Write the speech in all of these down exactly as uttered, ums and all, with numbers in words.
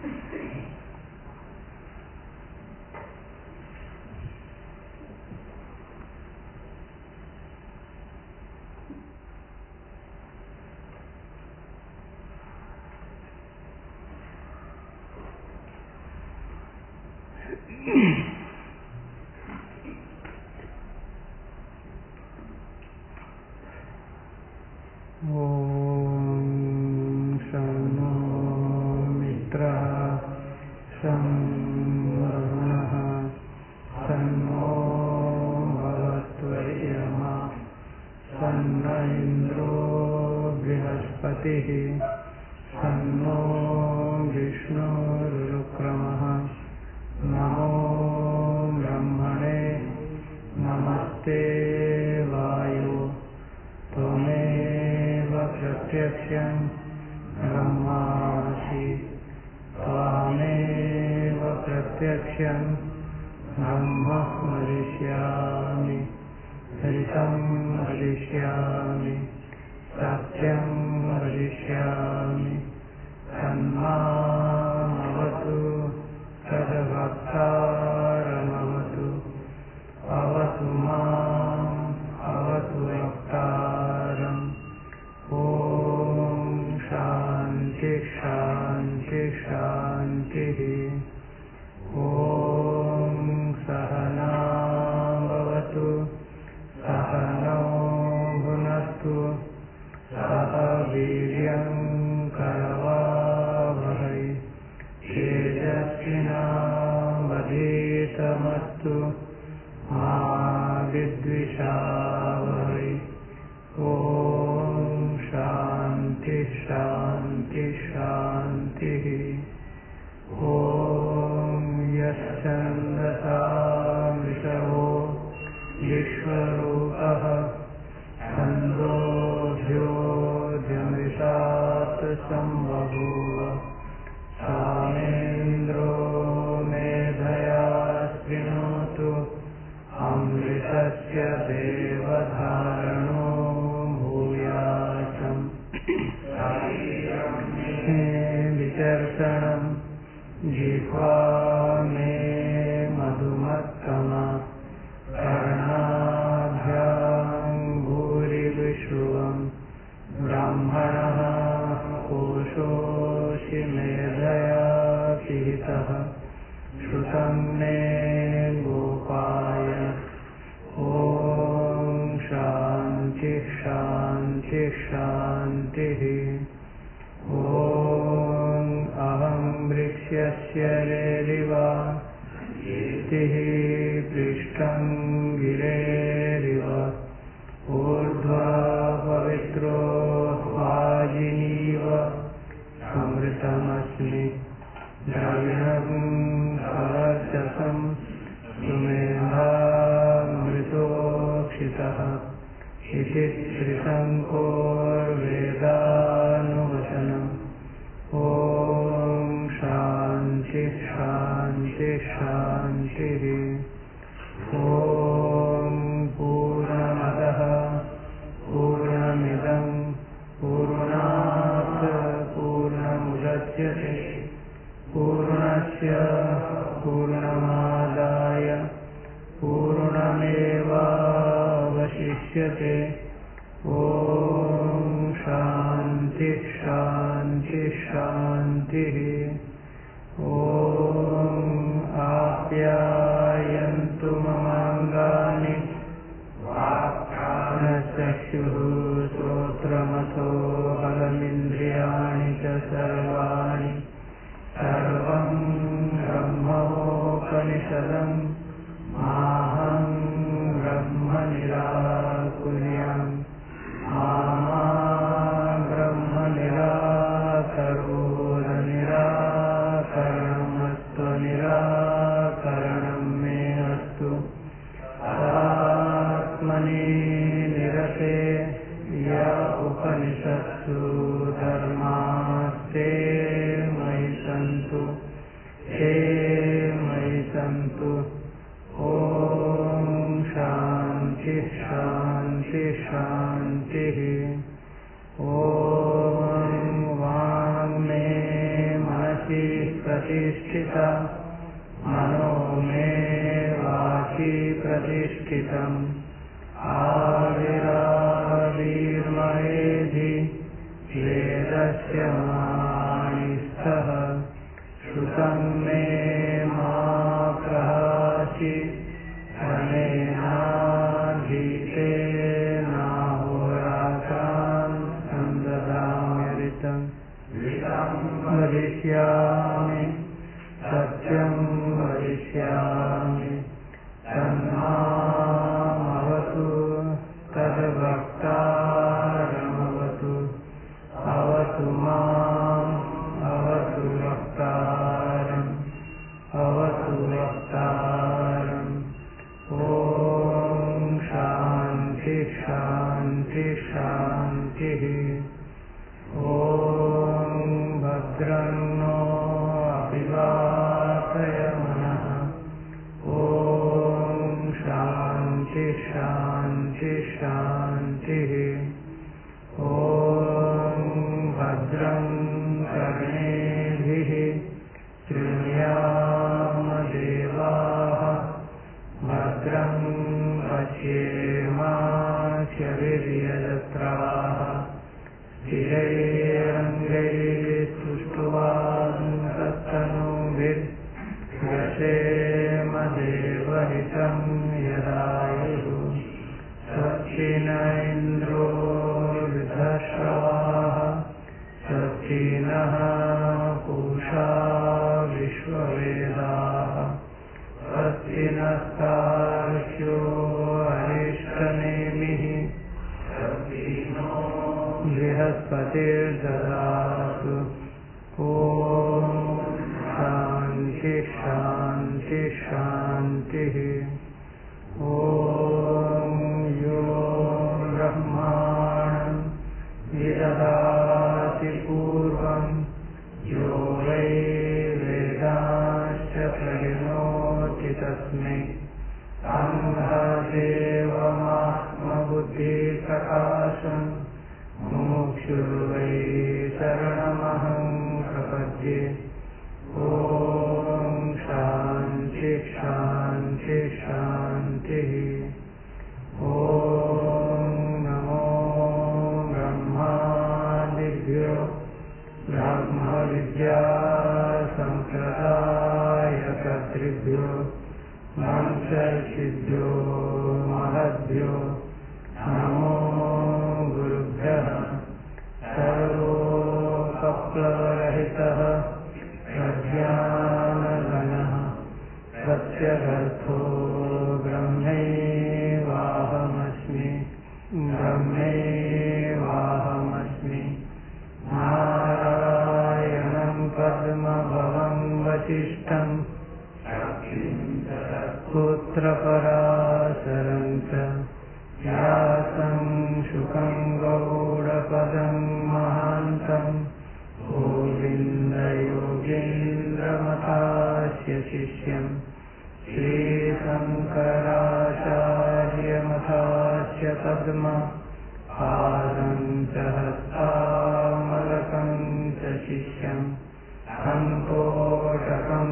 सन्नो विष्णुरुक्रमः नमो ब्रह्मणे नमस्ते वायो त्वमेव प्रत्यक्षं ब्रह्मासि त्वामेव प्रत्यक्षं ब्रह्म वदिष्यामि हरितं वदिष्यामि सत्यं वदिष्यामि तन्मामवतु तद्वक्तारमवतु अवतु माम् अवतु वक्तारम् ॐ शान्ति शान्ति शान्तिः ॐ सहना भवतु सहनौ भुनस्तु सह वीर्यं करवावहै तेजस्विनावधीतमस्तु मा विद्विषावहै ॐ शान्ति शान्ति शान्तिः ॐ यश्चन्दसामृषवो विश्वरूपः छन्दोभ्योऽध्यमृतात् सम्बभूव सामेन्द्रो मेधया शृणोतु अमृतस्य देवधारणो भूयासम् विचर्षणं जिह्वा मे मधुमत्तमा कर्णाभ्यां भूरिविश्रुवं ब्राह्मणः कोशोऽसि मेधया पिहितः श्रुतं मे गोपाय ॐ शान्ति शान्ति शान्तिः ॐ अहं वृक्षस्य रेरिवा कीर्तिः पृष्ठं गिरेरिव ऊर्ध्वा पवित्रो वाजिनीव अमृतमस्मि द्रविणं सवर्चसं सुमेधामृतोक्षितः इति श्रीसङ्कोर्वेदानुवचनम् ॐ शान्ति शान्ति शान्तिः ॐ पूर्णमदः पूर्णमिदं पूर्णात् पूर्णमुदच्यते पूर्णस्य पूर्णमादाय पूर्णमेवावशिष्यते ॐ शान्ति शान्ति शान्तिः ॐ आप्यायन्तु ममाङ्गानि वाक्प्राणचक्षुः श्रोत्रमथो बलमिन्द्रियाणि च सर्वाणि सर्वं ब्रह्मोपनिषदं माहं ब्रह्म निराकुर्याम् मा ब्रह्म निराकरोद निराकरणमस्तु निराकरणं मे अस्तु आत्मनि निरते य उपनिषत्सु धर्मास्ते मयि सन्तु हे मयि सन्तु ॐ शान्ति शान्ति शान्तिः ॐ वाङ्मे मनसि प्रतिष्ठिता मनो मे वाचि प्रतिष्ठितम् आविराविर्मयेधि वेदस्य मानिस्थः श्रुतं मे मा प्रहासि अनेनाधीतेनाहोरात्रान् संददाम्यरितम् वदिष्यामि सत्यं वदिष्यामि तन्मामवतु तद्वक्तारमवतु अवतु माम् अवतु वक्तारम् अवतु वक्तारम् ॐ शान्ति शान्ति शान्तिः ॐ भद्रं नो अभिवादयमनः ॐ शान्ति शान्ति शान्तिः ॐ भद्रं कर्णेभिः शृणुयामदेवाः भद्रं पश्येमाक्षभिर्यजत्राः स्थिरैरङ्गैस्तुष्ट्वांसत्तनूभिर्यशेमदेवहितं यदायुः स्वस्तिन इन्द्रो वृद्धश्रवाः स्वस्तिनः पूषा विश्ववेदाः स्वस्ति नस्तार्क्ष्यो अरिष्टनेमिः स्वस्ति नो बृहस्पतिर्ददातु ॐ शान्ति शान्ति शान्तिः ॐ यो ब्रह्माणं विदधाति पूर्वं यो वै वेदांश्च प्रणोति तस्मै अन्धदेवमात्मबुद्धिप्रकाशम् मुमुक्षुर्वै शरणमहं प्रपद्ये ॐ शान्ति शान्ति शान्तिः ॐ नमो ब्रह्मादिभ्यो ब्रह्मविद्या सम्प्रदायकर्तृभ्यो मंशर्षिभ्यो महद्भ्यो नमो गुरुभ्यः सर्वोपप्लवरहितः प्रज्ञानघनः सत्यगर्थो ब्रह्मैवाहमस्मि ब्रह्मैवाहमस्मि नारायणं पद्मभवं वसिष्ठं पुत्रपराशरं च व्यासं शुकं गौडपदं महान्तं गोविन्दयोगीन्द्रमथास्य शिष्यं श्रीशङ्कराचार्यमथास्य पद्म पादं च हस्तामलकं च शिष्यं सन्तोषकं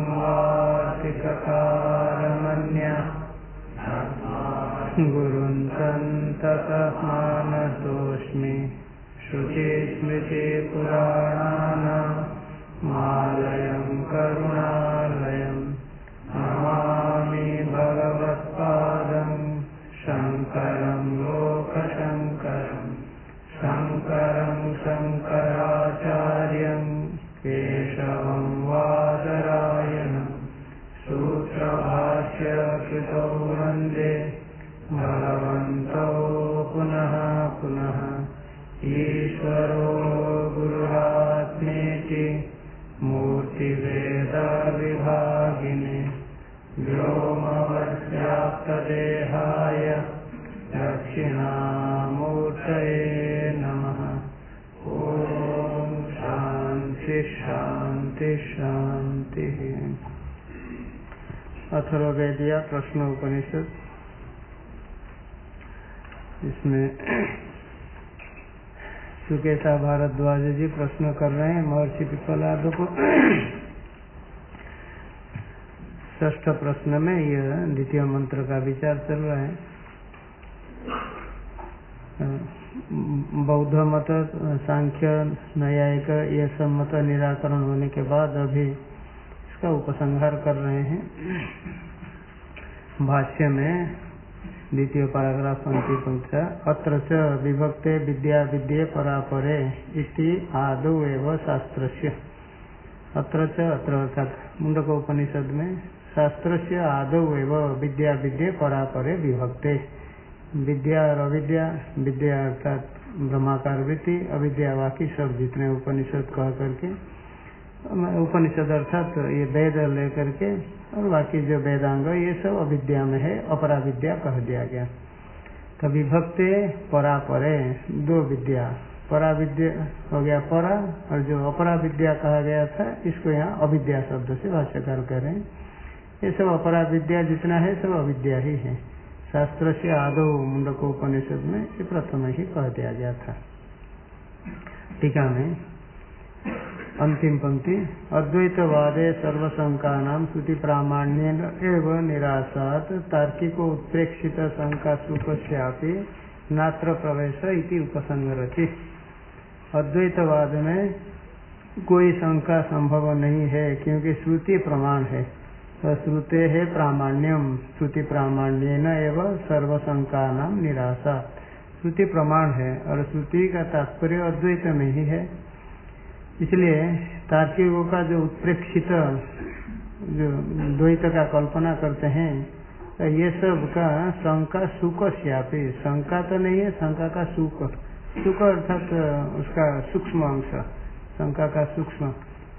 वार्तिककारमन्यः गुरुं सन्ततः मानतोऽस्मि शुचिस्मृतिपुराणानामालयं करुणालयं नमामि भगवत्पादं शङ्करं लोकशङ्करं शङ्करं शङ्कराचार्यं केशवं वादरायणं सूत्रभाष्यकृतौ वन्दे भगवन्तौ पुनः पुनः ईश्वरो गुरुरात्मेति मूर्तिभेदविभागिने व्योमवद्व्याप्तदेहाय दक्षिणामूर्तये नमः। ॐ शान्ति शान्ति शान्तिः। अथर्ववेदीय प्रश्न उपनिषद, इसमें सुकेशा भारद्वाज जी प्रश्न कर रहे हैं महर्षि पिप्पलाद को। ष्ठ प्रश्न में यह द्वितीय मंत्र का विचार चल रहा है। बौद्ध मत, सांख्य, न्यायिक ये सब मत निराकरण होने के बाद अभी इसका उपसंहार कर रहे हैं। भाष्य में द्वितीय पैराग्राफ अंतिम पंक्ति, अत्र च विभक्ते विद्या विद्ये परापरे इति आदौ एव शास्त्रस्य। अत्र च अत्र अर्थात मुंडक उपनिषद में शास्त्रस्य आदौ एव विद्या विद्ये परापरे विभक्ते। विद्या और अविद्या, विद्या अर्थात ब्रह्माकार वृत्ति, अविद्या बाकी सब जितने उपनिषद कह करके, उपनिषद अर्थात ये वेद लेकर के और बाकी जो वेदांग ये सब अविद्या में है, अपरा विद्या कह दिया गया। तो विभक्ते परापरे दो विद्या, परा विद्या हो गया परा, और जो अपरा विद्या कहा गया था इसको यहाँ अविद्या शब्द से भाष्यकार कह रहे हैं। ये सब अपरा विद्या जितना है सब अविद्या ही है। शास्त्र से आदौ मुंडक उपनिषद में ये प्रथम ही कह दिया गया था। टीका में अंतिम पंक्ति, अद्वैतवादे सर्वशंकानां श्रुति प्रामाण्येन एव निरासात् तार्किको उत्प्रेक्षित शंका सुखस्यापि नात्र प्रवेश इति उपसंहरति। अद्वैतवाद में कोई शंका संभव नहीं है क्योंकि श्रुति प्रमाण है। तो श्रुते है प्रामाण्यम, श्रुति प्रामाण्येन एव सर्वशंकानां निरासा। श्रुति प्रमाण है और श्रुति का तात्पर्य अद्वैत में ही है। इसलिए तार्किकों का जो उत्प्रेक्षित जो द्वैत का कल्पना करते हैं, तो ये सब का शंका सुख श्यापी, शंका तो नहीं है, शंका का सुख, सुख अर्थात उसका सूक्ष्म अंश, शंका का सूक्ष्म,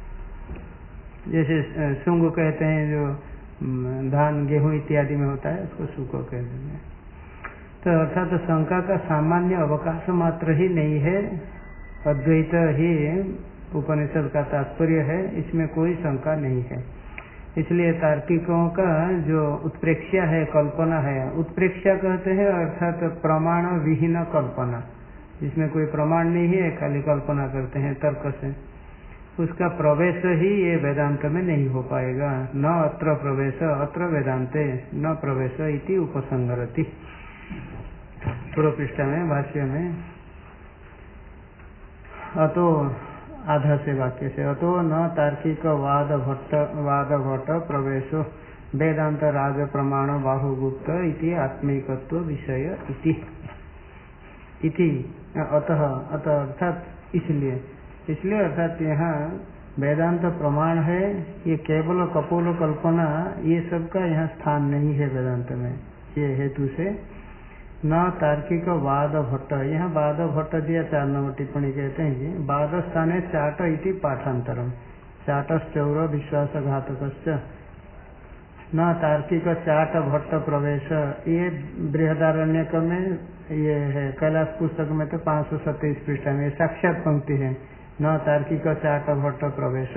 जैसे सुंग कहते हैं जो धान गेहूं इत्यादि में होता है उसको सुख कहते हैं। तो अर्थात तो शंका का सामान्य अवकाश मात्र ही नहीं है, अद्वैत ही उपनिषद का तात्पर्य है, इसमें कोई शंका नहीं है। इसलिए तार्किकों का जो उत्प्रेक्षा है, कल्पना है, उत्प्रेक्षा कहते हैं अर्थात प्रमाण विहीन कल्पना, जिसमें कोई प्रमाण नहीं है, खाली कल्पना करते हैं तर्क से, उसका प्रवेश ही ये वेदांत में नहीं हो पाएगा। न अत्र प्रवेश अत्र वेदांते न प्रवेश इति उपसंहरति। पूर्व पृष्ठ में भाष्य में अतो आधा से वाक्य से, अतो न तार्किक वाद भट्ट वाद भट्ट प्रवेशो वेदांत राज प्रमाण बाहुगुप्त इति आत्मिकत्व विषय इति इति अतः अतः अर्थात इसलिए इसलिए अर्थात यहाँ वेदांत प्रमाण है, ये केवल कपोल कल्पना ये सब का यहाँ स्थान नहीं है वेदांत में। ये हेतु से न तार्किक वाद भट्ट, यहाँ वाद भट्ट दिया चार नंबर टिप्पणी कहते हैं कि वाद स्थाने चाट इति पाठांतरम, चाटश्चौर विश्वासघातकश्च न तार्किक चाट भट्ट प्रवेश, ये बृहदारण्यक में ये है, कैलाश पुस्तक में तो पाँच सौ सत्ताईस पृष्ठ में साक्षात पंक्ति है, न तार्किक चाट भट्ट प्रवेश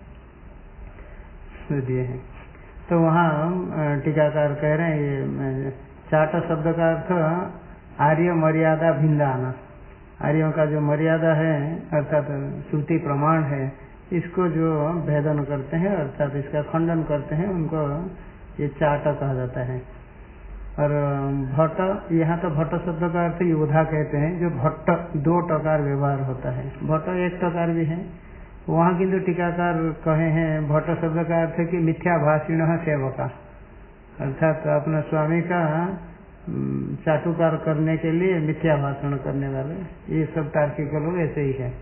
दिए हैं। तो वहाँ टीकाकार कह रहे हैं ये चाट शब्द का अर्थ आर्य मर्यादा भिन्दाना, आर्यों का जो मर्यादा है अर्थात श्रुति प्रमाण है, इसको जो भेदन करते हैं अर्थात इसका खंडन करते हैं, उनको ये चाट कहा जाता है। और भट्ट, यहाँ तो भट्ट शब्द का अर्थ योद्धा कहते हैं, जो भट्ट दो टकार व्यवहार होता है, भट्ट एक टकार भी है। वहाँ किंतु टीकाकार कहे हैं भट्ट शब्द का अर्थ कि मिथ्याभाषिण सेवका, अर्थात अपना स्वामी का चाटुकार करने के लिए मिथ्या भाषण करने वाले, ये सब तार्किक लोग ऐसे ही है।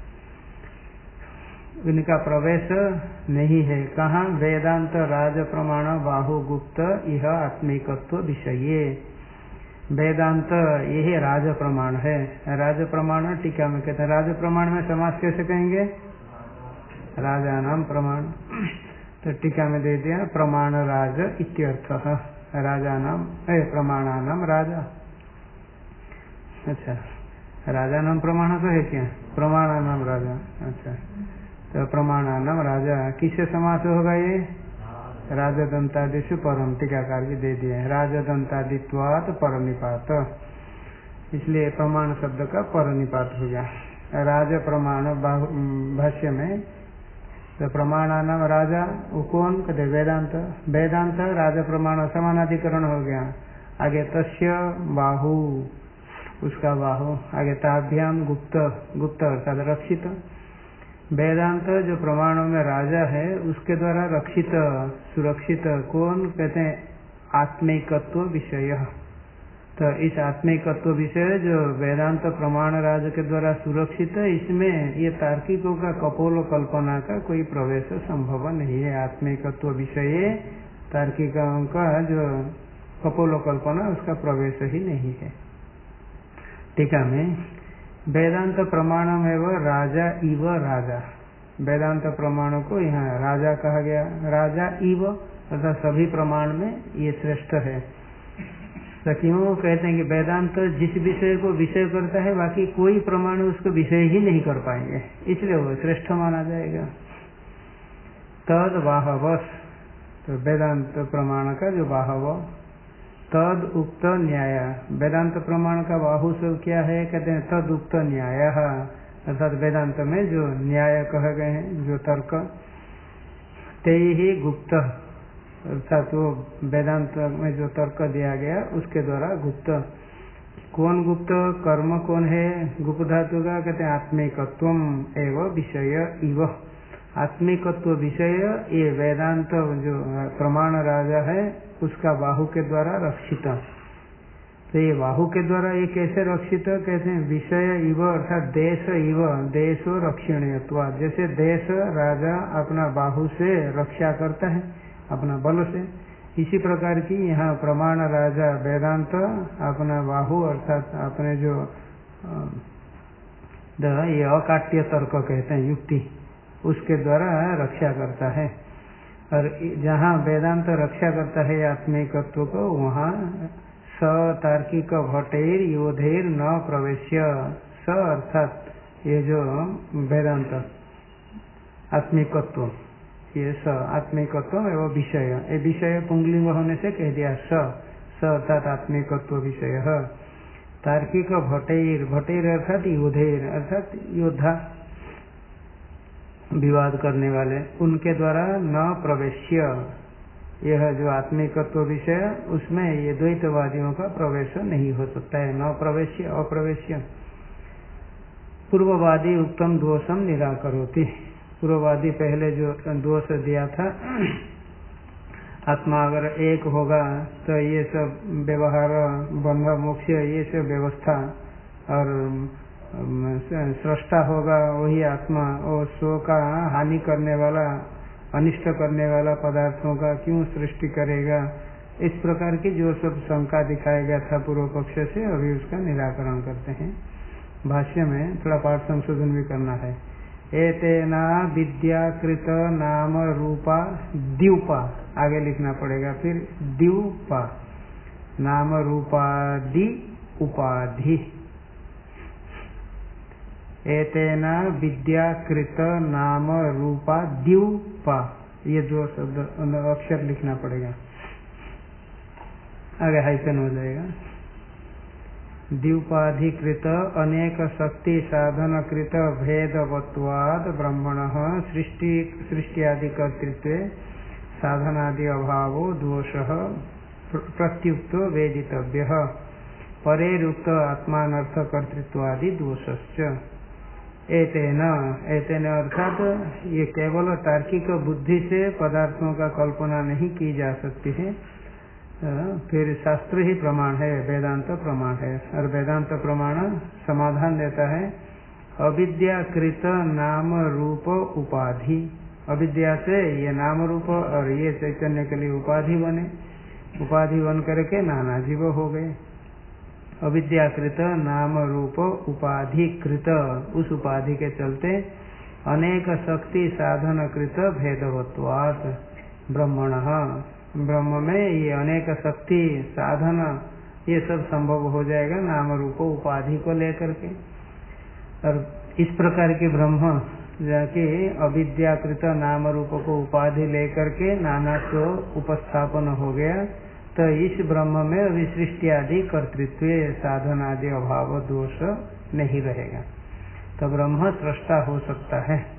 इनका प्रवेश नहीं है कहाँ, वेदांत राज प्रमाण बाहुगुप्त यह आत्मिकत्व विषय, वेदांत यही राज प्रमाण है। राज प्रमाण टीका में कहते हैं, राज प्रमाण में समास कैसे कहेंगे, राजा नाम प्रमाण, तो टीका में दे दिया प्रमाण राज इत्यर्थ, राजा नाम प्रमाणा नाम राजा। अच्छा, राजा नाम प्रमाण तो है क्या, प्रमाणा नाम राजा। अच्छा, तो प्रमाणा नाम राजा किससे समास होगा ये, राजदंतादिशु परम, टीकाकार भी दे दिए राजदंतादित्वात् परनिपात, इसलिए प्रमाण शब्द का परनिपात हो गया। राज प्रमाण भाष्य में तो प्रमाणा नाम राजा, वो कौन कहते वेदांत। वेदांत राजा प्रमाण समानाधिकरण हो गया। आगे तस्य बाहु, उसका बाहु। आगे ताभ्याम गुप्त, गुप्त अर्थात रक्षित। वेदांत जो प्रमाणों में राजा है उसके द्वारा रक्षित सुरक्षित कौन कहते हैं आत्मिकत्व विषय। तो इस आत्मिकत्व विषय जो वेदांत प्रमाण राज के द्वारा सुरक्षित है, इसमें ये तार्किकों का कपोल कल्पना का कोई प्रवेश संभव नहीं है। आत्मिकत्व विषय तार्किकों का जो कपोल कल्पना उसका प्रवेश ही नहीं है। टीका में वेदांत प्रमाण में वो राजा इव राजा, वेदांत प्रमाणों को यहाँ राजा कहा गया। राजा इव अर्थात सभी प्रमाण में ये श्रेष्ठ है। तो क्यों कहते हैं कि वेदांत जिस विषय को विषय करता है बाकी कोई प्रमाण उसको विषय ही नहीं कर पाएंगे, इसलिए वो श्रेष्ठ माना जाएगा। तद बाहवस, तो वेदांत प्रमाण का जो बाहव, तद उक्त न्याय, वेदांत प्रमाण का बाहु सब क्या है कहते हैं तद उक्त न्याय, अर्थात वेदांत में जो न्याय कहे गए हैं जो तर्क, ते ही गुप्त अर्थात वो वेदांत में जो तर्क दिया गया उसके द्वारा गुप्त। कौन गुप्त, कर्म कौन है गुप्त धातु का कहते हैं आत्मिकत्वम एवं विषय इव, आत्मिकत्व विषय ये वेदांत जो प्रमाण राजा है उसका बाहु के द्वारा रक्षित। तो ये बाहु के द्वारा ये कैसे रक्षित कहते हैं विषय इव अर्थात देश इव, देशो रक्षणीयत्वा, जैसे देश राजा अपना बाहु से रक्षा करता है अपना बल से, इसी प्रकार की यहाँ प्रमाण राजा वेदांत अपना बाहु अर्थात अपने जो ये अकाट्य तर्क कहते हैं युक्ति, उसके द्वारा रक्षा करता है। और जहाँ वेदांत रक्षा करता है आत्मिकत्व को, वहाँ स तार्किक भटेर योधेर न प्रवेश्य, स अर्थात ये जो वेदांत आत्मिकत्व, ये स आत्मिकत्व एवं विषय, ये विषय पुंगलिंग होने से कह दिया स, स अर्थात आत्मिकत्व विषय। तार्किक भटेर, भटेर अर्थात योधेर अर्थात योद्धा विवाद करने वाले, उनके द्वारा न प्रवेश्य, यह जो आत्मिकत्व विषय उसमें ये द्वैतवादियों का प्रवेश नहीं हो सकता है। न प्रवेश्य अप्रवेश्य। पूर्ववादी उत्तम दोषम निराकरोति, पूर्ववादी पहले जो दोष दिया था आत्मा अगर एक होगा तो ये सब व्यवहार बंध मोक्ष ये सब व्यवस्था, और सृष्टा होगा वही आत्मा, और स्व का हानि करने वाला अनिष्ट करने वाला पदार्थों का क्यों सृष्टि करेगा, इस प्रकार की जो सब शंका दिखाया गया था पूर्व पक्ष से, अभी उसका निराकरण करते हैं। भाष्य में थोड़ा पाठ संशोधन भी करना है। एतेना विद्याकृत नाम रूपा द्यूपा, आगे लिखना पड़ेगा फिर द्यूपा, नाम रूपादि उपाधि। एतेना विद्याकृत नाम रूपा द्यूपा, ये दो शब्द अक्षर लिखना पड़ेगा, आगे हाइफन हो जाएगा। द्यूपाधिकृत अनेक शक्ति साधन कृत भेदवत्वाद ब्रह्मण सृष्टि सृष्टियादि कर्तृत्व साधनादि अभावो दोष प्रत्युक्तो वेदितव्य, परेरुक्त आत्मानर्थ कर्तृत्वादि दोषश्च। एतेन, एतेन अर्थात ये केवल तार्किक बुद्धि से पदार्थों का कल्पना नहीं की जा सकती है, फिर शास्त्र ही प्रमाण है, वेदांत प्रमाण है। और वेदांत प्रमाण समाधान देता है अविद्याकृत नाम रूप उपाधि, अविद्या से ये नाम रूप और ये चैतन्य के लिए उपाधि बने, उपाधि बन करके नाना जीव हो गए। अविद्याकृत नाम रूप उपाधिकृत, उस उपाधि के चलते अनेक शक्ति साधन कृत भेदवत्वात् ब्रह्मणः, ब्रह्म में ये अनेक शक्ति साधन ये सब संभव हो जाएगा नाम रूप उपाधि को लेकर के। और इस प्रकार के ब्रह्म जाके अविद्याकृत नाम रूप को उपाधि लेकर के नाना को उपस्थापन हो गया, तो इस ब्रह्म में अभी सृष्टि आदि कर्तृत्व साधन आदि अभाव दोष नहीं रहेगा, तो ब्रह्म सृष्टा हो सकता है।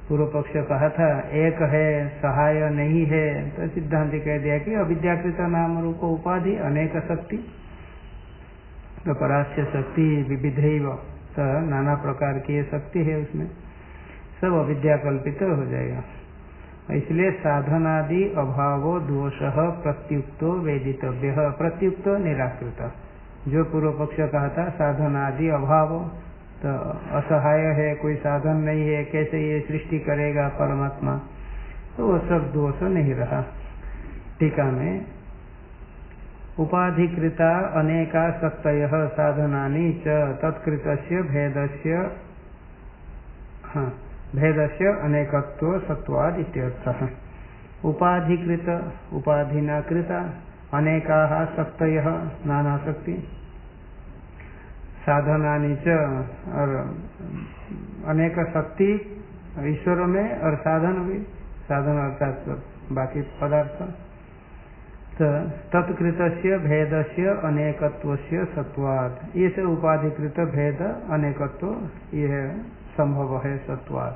पूर्व पक्ष कहा था एक है सहाय नहीं है, तो सिद्धांत कह दिया कि अविद्याकृत नाम रूप उपाधि अनेक शक्ति, तो परास्य शक्ति विविधैव, तो नाना प्रकार की ये शक्ति है, उसमें सब अविद्या कल्पित हो जाएगा। इसलिए साधनादि अभावो दोष प्रत्युक्तो वेदितव्य, प्रत्युक्तो निराकृत। जो पूर्व पक्ष कहा था साधनादि अभाव, तो असहाय है, कोई साधन नहीं है, कैसे ये सृष्टि करेगा परमात्मा, तो वो सब दोष नहीं रहा। टीका में उपाधिकृता अनेका शक्तयः साधनानि च तत्कृतस्य भेदस्य हाँ भेदस्य अनेकत्व सत्वाद इत्यर्थः। उपाधिकृत उपाधिना कृता अनेकाः शक्तयः नाना शक्ति, साधनानि च और अनेक शक्ति ईश्वर में और साधन भी, साधन अर्थात बाकी पदार्थ, तत्कृतस्य भेदस्य अनेकत्वस्य सत्वाद, ये से उपाधिकृत भेद अनेकत्व यह संभव है सत्वाद।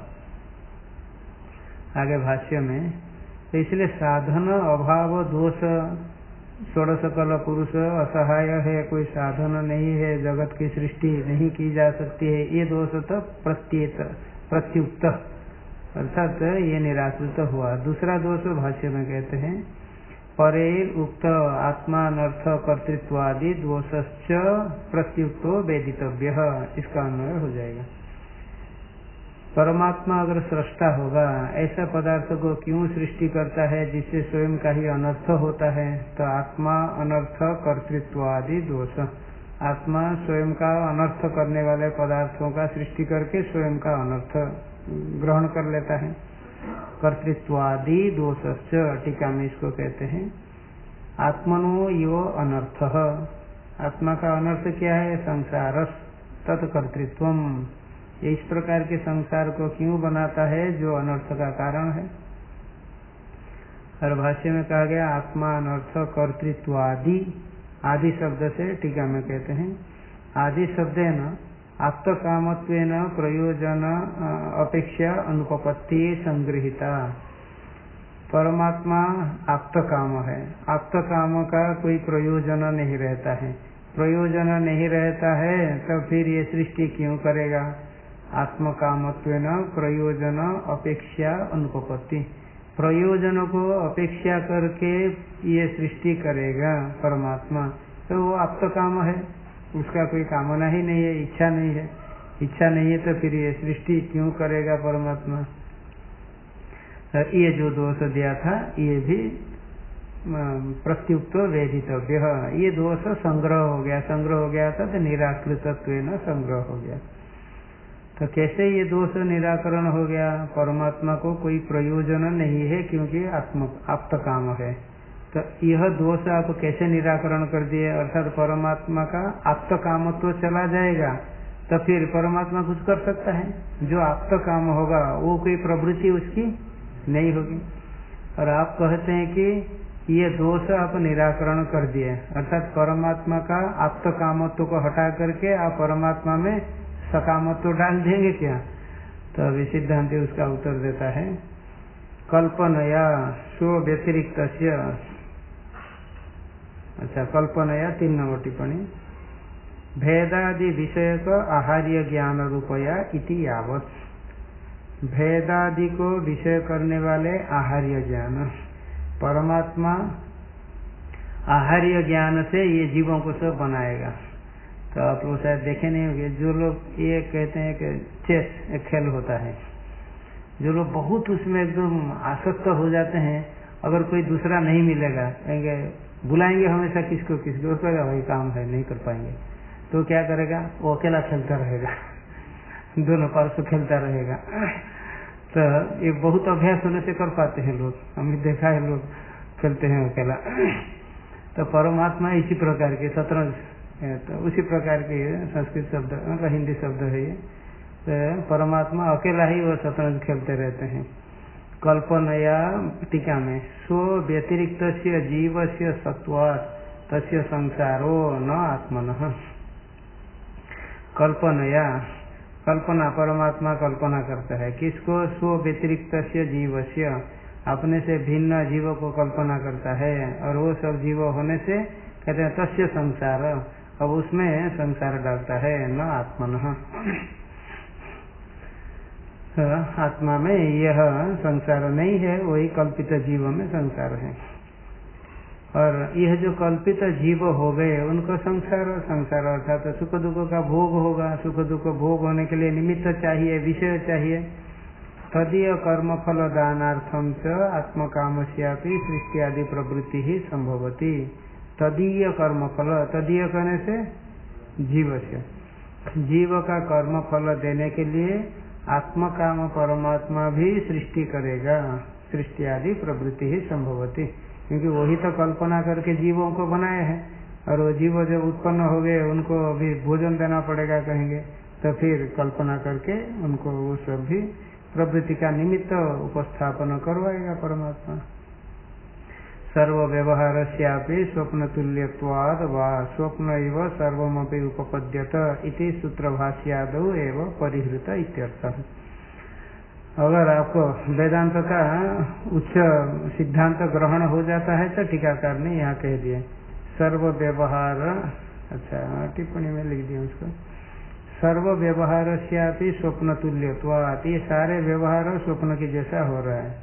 आगे भाष्य में तो इसलिए साधन अभाव दोष, षोडश कल पुरुष असहाय है, कोई साधन नहीं है, जगत की सृष्टि नहीं की जा सकती है, ये दोष तो प्रत्येत प्रत्युक्त अर्थात ये निराकृत हुआ। दूसरा दोष भाष्य में कहते हैं परे उक्त आत्मानर्थ कर्तृत्वादि दोषश्च प्रत्युक्तो वेदितव्य, इसका अन्वय हो जाएगा। परमात्मा अगर सृष्टा होगा, ऐसा पदार्थ को क्यों सृष्टि करता है जिससे स्वयं का ही अनर्थ होता है, तो आत्मा अनर्थ कर्तृत्वादि दोष, आत्मा स्वयं का अनर्थ करने वाले पदार्थों का सृष्टि करके स्वयं का अनर्थ ग्रहण कर लेता है। कर्तृत्वादि दोषश्च, टीका में इसको कहते हैं आत्मनो यो अनर्थ, आत्मा का अनर्थ क्या है, संसार तत्कर्तृत्वम, इस प्रकार के संसार को क्यों बनाता है जो अनर्थ का कारण है। और भाष्य में कहा गया आत्मा अनर्थ कर्तृत्वादि, आदि शब्द से टीका में कहते हैं आदि शब्देन आप्तकामत्वेन प्रयोजन अपेक्षा अनुपपत्ति संगृहीता। परमात्मा आप्त काम है, आप्त काम का कोई प्रयोजन नहीं रहता है, प्रयोजन नहीं रहता है तो फिर ये सृष्टि क्यों करेगा। आत्म कामत्वेन प्रयोजन अपेक्षा अनुपपत्ति, प्रयोजन को अपेक्षा करके ये सृष्टि करेगा परमात्मा, तो वो आप्त काम है, उसका कोई कामना ही नहीं है, इच्छा नहीं है, इच्छा नहीं है तो फिर ये सृष्टि क्यों करेगा परमात्मा। ये जो दोष दिया था ये भी प्रत्युक्त वेदितव्य, ये दोष संग्रह हो गया, संग्रह हो गया था तो निराकृतत्वेन संग्रह हो गया। तो कैसे ये दोष निराकरण हो गया, परमात्मा को कोई प्रयोजन नहीं है क्योंकि आत्म आप्त काम है, तो यह दोष आप कैसे निराकरण कर दिए, अर्थात परमात्मा का आप्त काम तो चला जाएगा तो फिर परमात्मा कुछ कर सकता है, जो आप्त काम होगा वो कोई प्रवृत्ति उसकी नहीं होगी। और आप कहते हैं कि ये दोष आप निराकरण कर दिए, अर्थात परमात्मा का आप्त कामत्व को हटा करके आप परमात्मा में सकामत्व डाल देंगे क्या। तो अभी सिद्धांत उसका उत्तर देता है कल्पनया स्व व्यतिरिक्त, अच्छा कल्पनया तीन नंबर टिप्पणी, भेदादि विषयक आहार्य ज्ञान रूपया इति यावत, भेदादि को विषय करने वाले आहार्य ज्ञान, परमात्मा आहार्य ज्ञान से ये जीवों को सब बनाएगा। तो आप लोग शायद देखे नहीं होंगे, जो लोग ये कहते हैं कि चेस एक खेल होता है, जो लोग बहुत उसमें एकदम आसक्त हो जाते हैं, अगर कोई दूसरा नहीं मिलेगा कहेंगे बुलाएंगे हमेशा किसको किसको, उसका भाई काम है नहीं कर पाएंगे, तो क्या करेगा वो अकेला खेलता रहेगा, दोनों पार्श्व खेलता रहेगा। तो ये बहुत अभ्यास होने से कर पाते हैं लोग, हमने देखा है लोग खेलते हैं अकेला। तो परमात्मा इसी प्रकार के शतरंज, तो उसी प्रकार के संस्कृत शब्द मतलब हिंदी शब्द है ये, तो परमात्मा अकेला ही वो शतरंज खेलते रहते हैं। कल्पनया टीका में स्व व्यतिरिक्त जीव से सत्वात् तस्य संसारो न आत्मनः, कल्पनया कल्पना, परमात्मा कल्पना करता है किसको? स्व व्यतिरिक्त जीवस्य, अपने से भिन्न जीव को कल्पना करता है, और वो सब जीव होने से कहते हैं तस्य संसार, अब उसमें संसार डालता है, न आत्मन। आत्मा में यह संसार नहीं है, वही कल्पित जीव में संसार है। और यह जो कल्पित जीव हो गए उनको संसार, संसार अर्थात तो सुख दुख का भोग होगा। सुख दुख भोग होने के लिए निमित्त चाहिए, विषय चाहिए। तदीय कर्म फल दानार्थम च आत्म कामस्यापि सृष्टि आदि प्रवृत्ति ही संभवती। तदीय कर्म फल, तदीय कहने से जीव से, जीव का कर्म फल देने के लिए आत्म काम परमात्मा भी सृष्टि करेगा, सृष्टि आदि प्रवृत्ति ही संभवती, क्योंकि वही तो कल्पना करके जीवों को बनाए हैं। और वो जीव जब उत्पन्न हो गए उनको अभी भोजन देना पड़ेगा कहेंगे, तो फिर कल्पना करके उनको वो सब भी प्रवृत्ति का निमित्त उपस्थापन करवाएगा परमात्मा। सर्व व्यवहार स्यापि स्वप्न तुल्यत्वाद वा स्वप्न इव सर्वमपि उपपद्यत इति सूत्रभाष्यादौ एव परिहृत इत्यर्थः। अगर आपको वेदांत का उच्च सिद्धांत ग्रहण हो जाता है तो टीकाकार ने यहाँ कह दिए सर्व व्यवहार, अच्छा टिप्पणी में लिख दिया उसको, सर्व व्यवहार स्यापि स्वप्न तुल्यत्वात्, ये सारे व्यवहार स्वप्न के जैसा हो रहा है।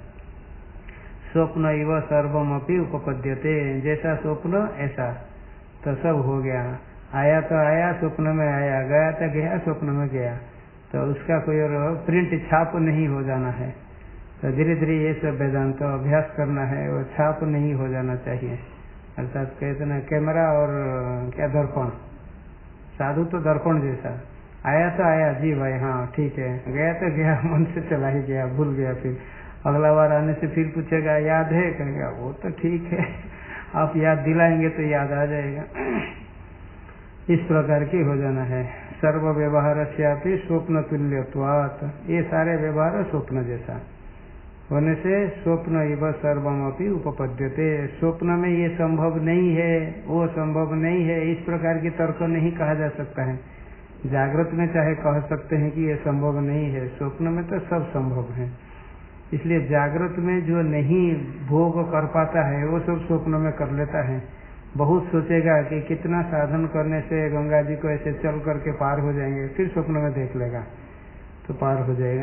स्वप्न इव सर्वमपि उपपद्यते, जैसा स्वप्न ऐसा, तो सब हो गया। आया तो आया स्वप्न में आया, गया तो गया स्वप्न में गया, तो उसका कोई और प्रिंट छाप नहीं हो जाना है। तो धीरे धीरे ये सब वेदांत तो अभ्यास करना है, वो छाप नहीं हो जाना चाहिए। अर्थात कहते ना कैमरा और क्या दर्पण, साधु तो दर्पण जैसा, आया तो आया जी भाई हाँ ठीक है, गया तो गया, मन से चला ही गया, भूल गया, फिर अगला बार आने से फिर पूछेगा याद है, कहेगा वो तो ठीक है, आप याद दिलाएंगे तो याद आ जाएगा। इस प्रकार की हो जाना है। सर्व व्यवहार स्यापि स्वप्न तुल्यत्वात्, ये सारे व्यवहार स्वप्न जैसा होने से स्वप्न इव सर्वमपि उपपद्यते, स्वप्न में ये संभव नहीं है, वो संभव नहीं है, इस प्रकार की तर्क नहीं कहा जा सकता है। जागृत में चाहे कह सकते हैं कि ये संभव नहीं है, स्वप्न में तो सब संभव है। इसलिए जागृत में जो नहीं भोग कर पाता है वो सब स्वप्न में कर लेता है। बहुत सोचेगा कि कितना साधन करने से गंगा जी को ऐसे चल करके पार हो जाएंगे, फिर स्वप्न में देख लेगा तो पार हो जाएगा।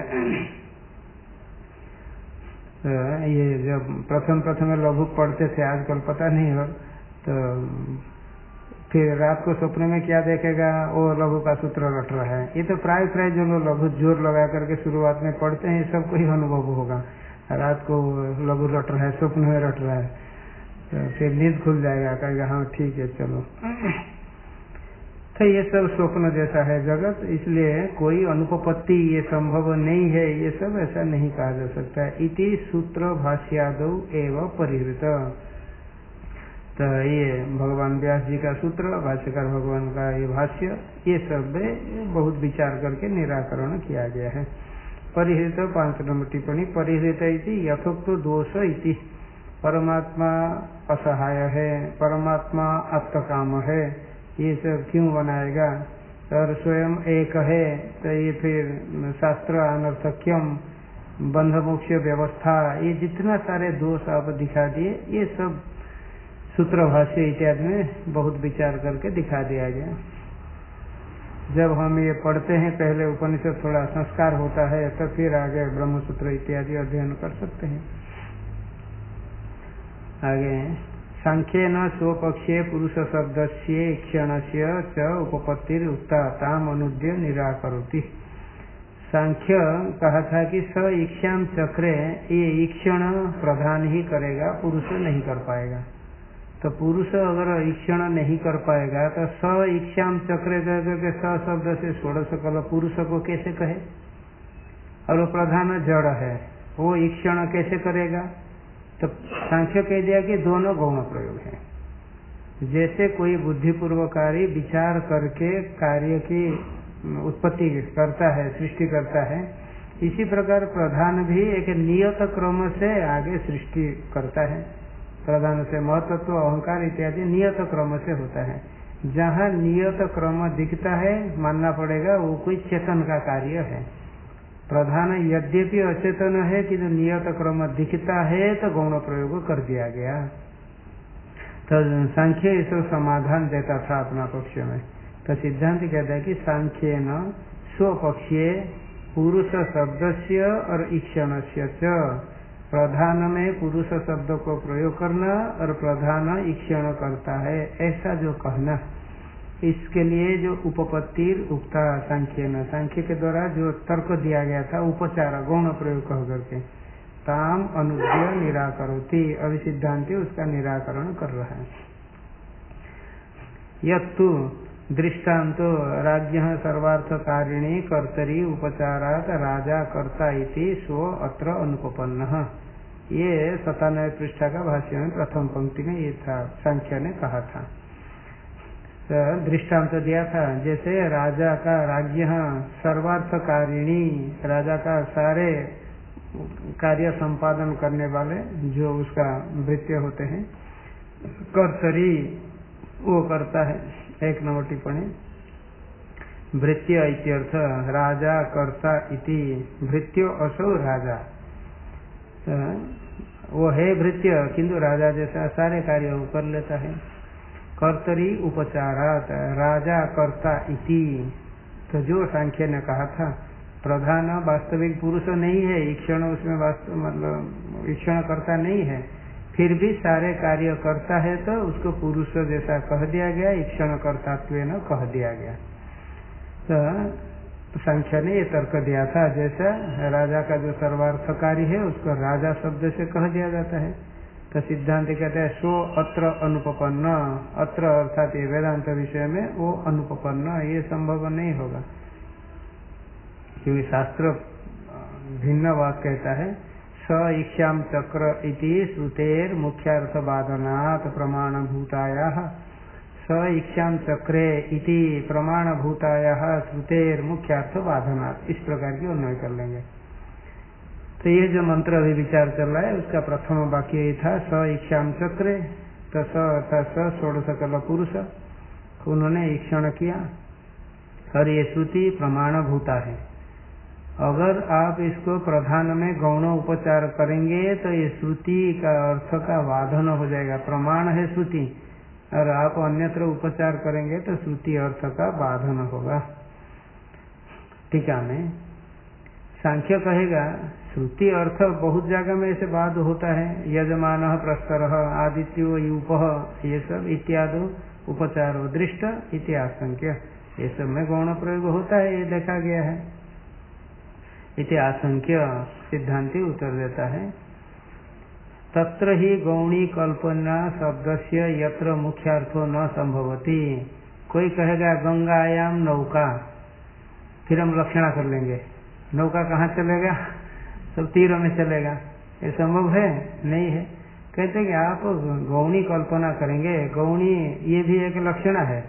तो ये जब प्रथम प्रथम लघु पढ़ते थे, आजकल पता नहीं हो, तो फिर रात को स्वप्न में क्या देखेगा, वो लघु का सूत्र रट रहा है। ये तो प्राय प्राय जो लोग लघु जोर लगा करके शुरुआत में पढ़ते हैं सबको ही अनुभव होगा, रात को लघु रट रहा है, स्वप्न में रट रहा है, तो फिर नींद खुल जाएगा, कहेगा हाँ ठीक है चलो। तो ये सब स्वप्न जैसा है जगत, इसलिए कोई अनुपपत्ति ये संभव नहीं है, ये सब ऐसा नहीं कहा जा सकता है। इति सूत्र भाष्यादौ एवं परिहृत, तो ये भगवान व्यास जी का सूत्र, भाष्यकार भगवान का ये भाष्य, ये सब बहुत विचार करके निराकरण किया गया है। परिहृत पांच नंबर टिप्पणी, परिहृत इति यथोक्त दोष इति, परमात्मा असहाय है, परमात्मा आत्मकाम है, ये सब क्यों बनाएगा, और स्वयं एक है, तो ये फिर शास्त्र अनर्थक्यम, बंध मोक्ष व्यवस्था, ये जितना सारे दोष आप दिखा दिए, ये सब सूत्र भाष्य इत्यादि में बहुत विचार करके दिखा दिया गया। जब हम ये पढ़ते हैं पहले उपनिषद थोड़ा संस्कार होता है, तो फिर आगे ब्रह्मसूत्र इत्यादि अध्ययन कर सकते हैं। आगे सांख्ये न स्वपक्षे पुरुष शब्द से क्षण से च उपपत्तिर उक्ता ताम अनुद्य निराकरोति। सांख्य कहा था कि स ईक्षाम चक्रे, ये ईक्षण प्रधान ही करेगा, पुरुष नहीं कर पाएगा। तो पुरुष अगर ईक्षण नहीं कर पाएगा तो स ईक्षाम चक्रे कह करके स शब्द से षोडश कल पुरुष को कैसे कहे, और वो प्रधान जड़ है, वो ईक्षण कैसे करेगा। तो सांख्य कह दिया कि दोनों गौण प्रयोग है। जैसे कोई बुद्धिपूर्वकारी विचार करके कार्य की उत्पत्ति करता है, सृष्टि करता है, इसी प्रकार प्रधान भी एक नियत क्रम से आगे सृष्टि करता है। प्रधान से महत्त्व, अहंकार इत्यादि नियत क्रम से होता है। जहाँ नियत क्रम दिखता है मानना पड़ेगा वो कोई चेतन का कार्य है। प्रधान यद्यपि अचेतन है कि जो नियत क्रम दिखता है तो गौण प्रयोग कर दिया गया। तो सांख्य इस समाधान देता था अपना पक्ष में। तो सिद्धांत कहता है कि सांख्य न स्वपक्षीय पुरुष शब्द से और ईक्षण से प्रधान में पुरुष शब्द को प्रयोग करना और प्रधान ईक्षण करता है ऐसा जो कहना, इसके लिए जो उपपत्ति उक्ता सांख्य न, सांख्य के द्वारा जो तर्क दिया गया था उपचार गौण प्रयोग कह करके ताम अनुज्ञ निराकरोति, अभी सिद्धांति उसका निराकरण कर रहा है। यत्तु दृष्टान्तो राज्ञ सर्वार्थकारिणी कर्तरी उपचारात राजा कर्ता इति स्व अत्र अनुपपन्न। ये सतानवे पृष्ठा का भाष्य में प्रथम पंक्ति में ये था, सांख्य ने कहा था। तो दृष्टांत तो दिया था जैसे राजा का राज्ञ सर्वार्थकारिणी, राजा का सारे कार्य संपादन करने वाले जो उसका भृत्य होते हैं, कर्तरी वो करता है। एक नंबर टिप्पणी भृत्य इत्यर्थ राजा कर्ता इति, भृत्यो असौ राजा, वो है भृत्य किंतु राजा जैसा सारे कार्य वो कर लेता है। कर्तरी उपचारात राजा कर्ता इति, तो जो सांख्य ने कहा था प्रधान वास्तविक पुरुष नहीं है, ईक्षण उसमें वास्तव मतलब ईक्षण करता नहीं है, फिर भी सारे कार्य करता है तो उसको पुरुष जैसा कह दिया गया, ईक्षण कर्तात्व न कह दिया गया। तो सांख्य ने ये तर्क दिया था जैसा राजा का जो सर्वार्थकारी है उसको राजा शब्द से कह दिया जाता है। तो सिद्धांत कहते हैं सो अत्र अनुपपन्न, अत्र अर्थात ये वेदांत विषय में वो अनुपपन्न, ये संभव नहीं होगा क्योंकि शास्त्र भिन्न वाक कहता है स ईक्षाम चक्र इति श्रुतेर मुख्यार्थ वादनात् प्रमाणभूतायाः, स ईक्षाम चक्रे इति प्रमाणभूतायाः श्रुतेर मुख्यार्थ वादनात्, इस प्रकार की अन्वय कर लेंगे। तो ये जो मंत्र अभी विचार चल रहा है उसका प्रथम वाक्य ये था स ईक्षाम चक्रे, तो स अर्थात स षोडशकल पुरुष, उन्होंने ईक्षण किया और ये श्रुति प्रमाणभूता है। अगर आप इसको प्रधान में गौण उपचार करेंगे तो ये श्रुति का अर्थ का वाधन हो जाएगा, प्रमाण है श्रुति, और आप अन्यत्र उपचार करेंगे तो श्रुति अर्थ का बाधन होगा। टीका में सांख्य कहेगा श्रुति अर्थ बहुत जगह में ऐसे बाध होता है, यजमान प्रस्तर आदित्यो यूप ये सब इत्यादि उपचार दृष्ट इत्याशंक्य, ये सब में गौण प्रयोग होता है, ये देखा गया है। इत्याशंक्य सिद्धांति उत्तर देता है तत्र ही गौणी कल्पना शब्दस्य यत्र मुख्यार्थो न संभवती। कोई कहेगा गंगायाम नौका, फिर हम लक्षणा कर लेंगे नौका कहाँ चलेगा, सब तीरों में चलेगा, ये संभव है नहीं है। कहते कि आप गौणी कल्पना करेंगे, गौणी ये भी एक लक्षणा है,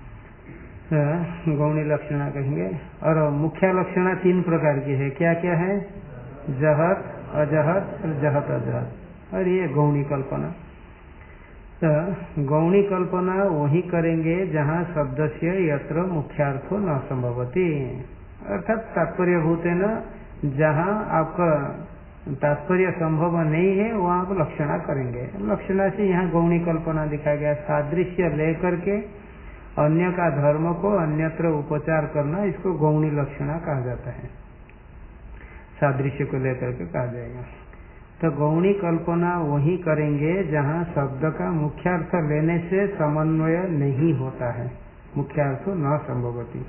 गौणी लक्षणा कहेंगे। और मुख्य लक्षणा तीन प्रकार की है, क्या क्या है, जहत अजहत और जहत अजहत, और ये गौणी कल्पना। तो गौणी कल्पना वही करेंगे जहाँ शब्द से यत्र मुख्यार्थो न संभवती, अर्थात तात्पर्य भूते न, जहाँ आपका तात्पर्य संभव नहीं है वहाँ आप लक्षणा करेंगे। लक्षणा से यहाँ गौणी कल्पना दिखाया गया, सादृश्य लेकर के अन्य का धर्म को अन्यत्र उपचार करना, इसको गौणी लक्षणा कहा जाता है, सादृश्य को लेकर के कहा जाएगा। तो गौणी कल्पना वही करेंगे जहाँ शब्द का मुख्यार्थ लेने से समन्वय नहीं होता है, मुख्यार्थ न संभवती।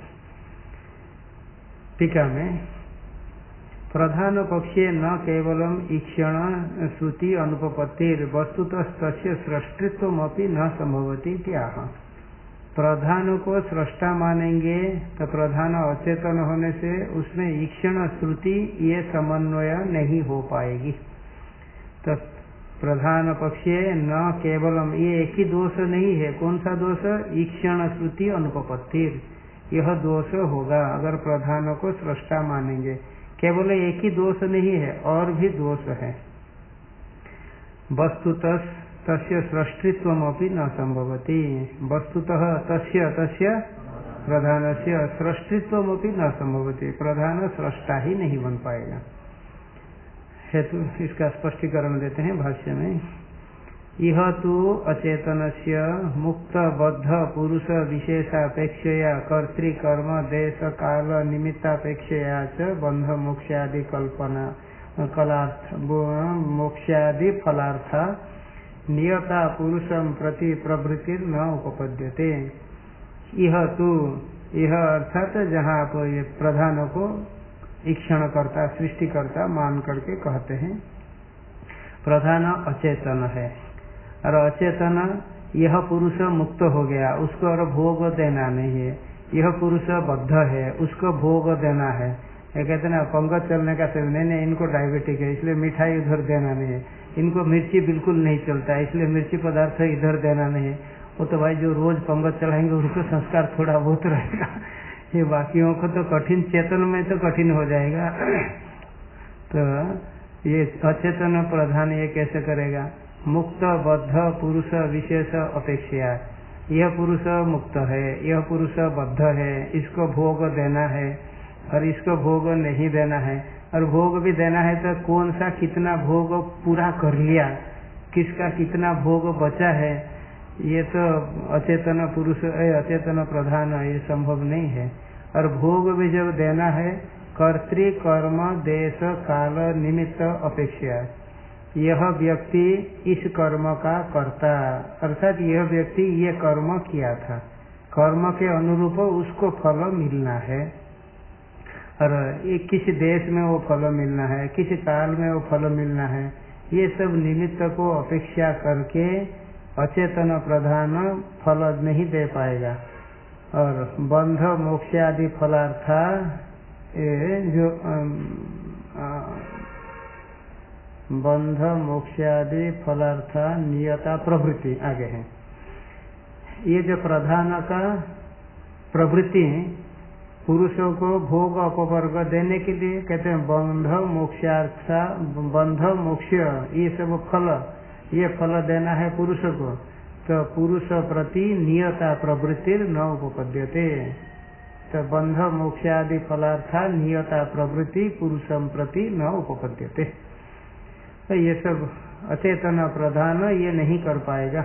टीका में प्रधान पक्षे न केवलम ईक्षण श्रुति अनुपपत्तिर वस्तुतस्तस्य सृष्टित्वमपि न संभवती त्याह। प्रधान को सृष्टा मानेंगे तो प्रधान अचेतन होने से उसमें ईक्षण श्रुति ये समन्वय नहीं हो पाएगी। तो प्रधान पक्षे न केवलम, ये एक ही दोष नहीं है, कौन सा दोष, ईक्षण श्रुति अनुपपत्तिर, यह दोष होगा अगर प्रधान को सृष्टा मानेंगे। केवल एक ही दोष नहीं है, और भी दोष है। वस्तुतः तस्य सृष्टित्वमपि न संभवति। वस्तुतः तस्य तस्य प्रधानस्य सृष्टित्वमपि न संभवति, प्रधान सृष्टा ही नहीं बन पाएगा। हेतु इसका स्पष्टीकरण देते हैं भाष्य में। यह तो अचेतनस्य मुक्त बद्ध पुरुष विशेषापेक्षया कर्तृकर्म देश काल निमित्तापेक्षया च बंध मोक्षादि कल्पना कलार्थ मोक्षादि फलार्था नियता पुरुषम प्रति प्रवृत्ति न उपपद्यते। यह तो यह अर्थात जहाँ आप ये प्रधान को ईक्षण करता सृष्टि करता मान करके कहते हैं, प्रधान अचेतन है और अचेतन यह पुरुष मुक्त हो गया, उसको और भोग देना नहीं है। यह पुरुष बद्ध है, उसको भोग देना है। ये कहते ना पंगत चलने का सेवन नहीं, नहीं इनको डायबिटिक है इसलिए मिठाई उधर देना नहीं है, इनको मिर्ची बिल्कुल नहीं चलता है इसलिए मिर्ची पदार्थ इधर देना नहीं है। वो तो भाई जो रोज पंगत चलाएंगे उनको संस्कार थोड़ा बहुत रहेगा, ये बाकियों को तो कठिन, चेतन में तो कठिन हो जाएगा। तो ये अचेतन प्रधान ये कैसे करेगा? मुक्त बद्ध पुरुष विशेष अपेक्षा, यह पुरुष मुक्त है, यह पुरुष बद्ध है, इसको भोग देना है और इसको भोग नहीं देना है, और भोग भी देना है तो कौन सा कितना भोग पूरा कर लिया, किसका कितना भोग बचा है, ये तो अचेतन पुरुष अचेतन प्रधान ये संभव नहीं है। और भोग भी जब देना है कर्तृ कर्म देश काल निमित्त अपेक्षा, यह व्यक्ति इस कर्म का कर्ता, अर्थात यह व्यक्ति ये कर्म किया था, कर्म के अनुरूप उसको फल मिलना है, और एक किसी देश में वो फल मिलना है, किसी काल में वो फल मिलना है, ये सब निमित्त को अपेक्षा करके अचेतन प्रधान फल नहीं दे पाएगा। और बंध मोक्ष आदि फलार्था जो बंध मोक्ष आदि फलार्था नियता प्रवृत्ति आगे है। ये जो प्रधान का प्रवृत्ति पुरुषों को भोग अपवर्ग देने के लिए कहते हैं बंध मोक्षार्था, बंध मोक्ष ये सब फल, ये फल देना है पुरुष को, तो पुरुष प्रति नियता प्रवृत्ति न उपपद्यते। तो बंध मोक्ष आदि फलार्था नियता प्रवृत्ति पुरुषम प्रति न उपपद्यते। तो ये सब अचेतन प्रधान ये नहीं कर पाएगा।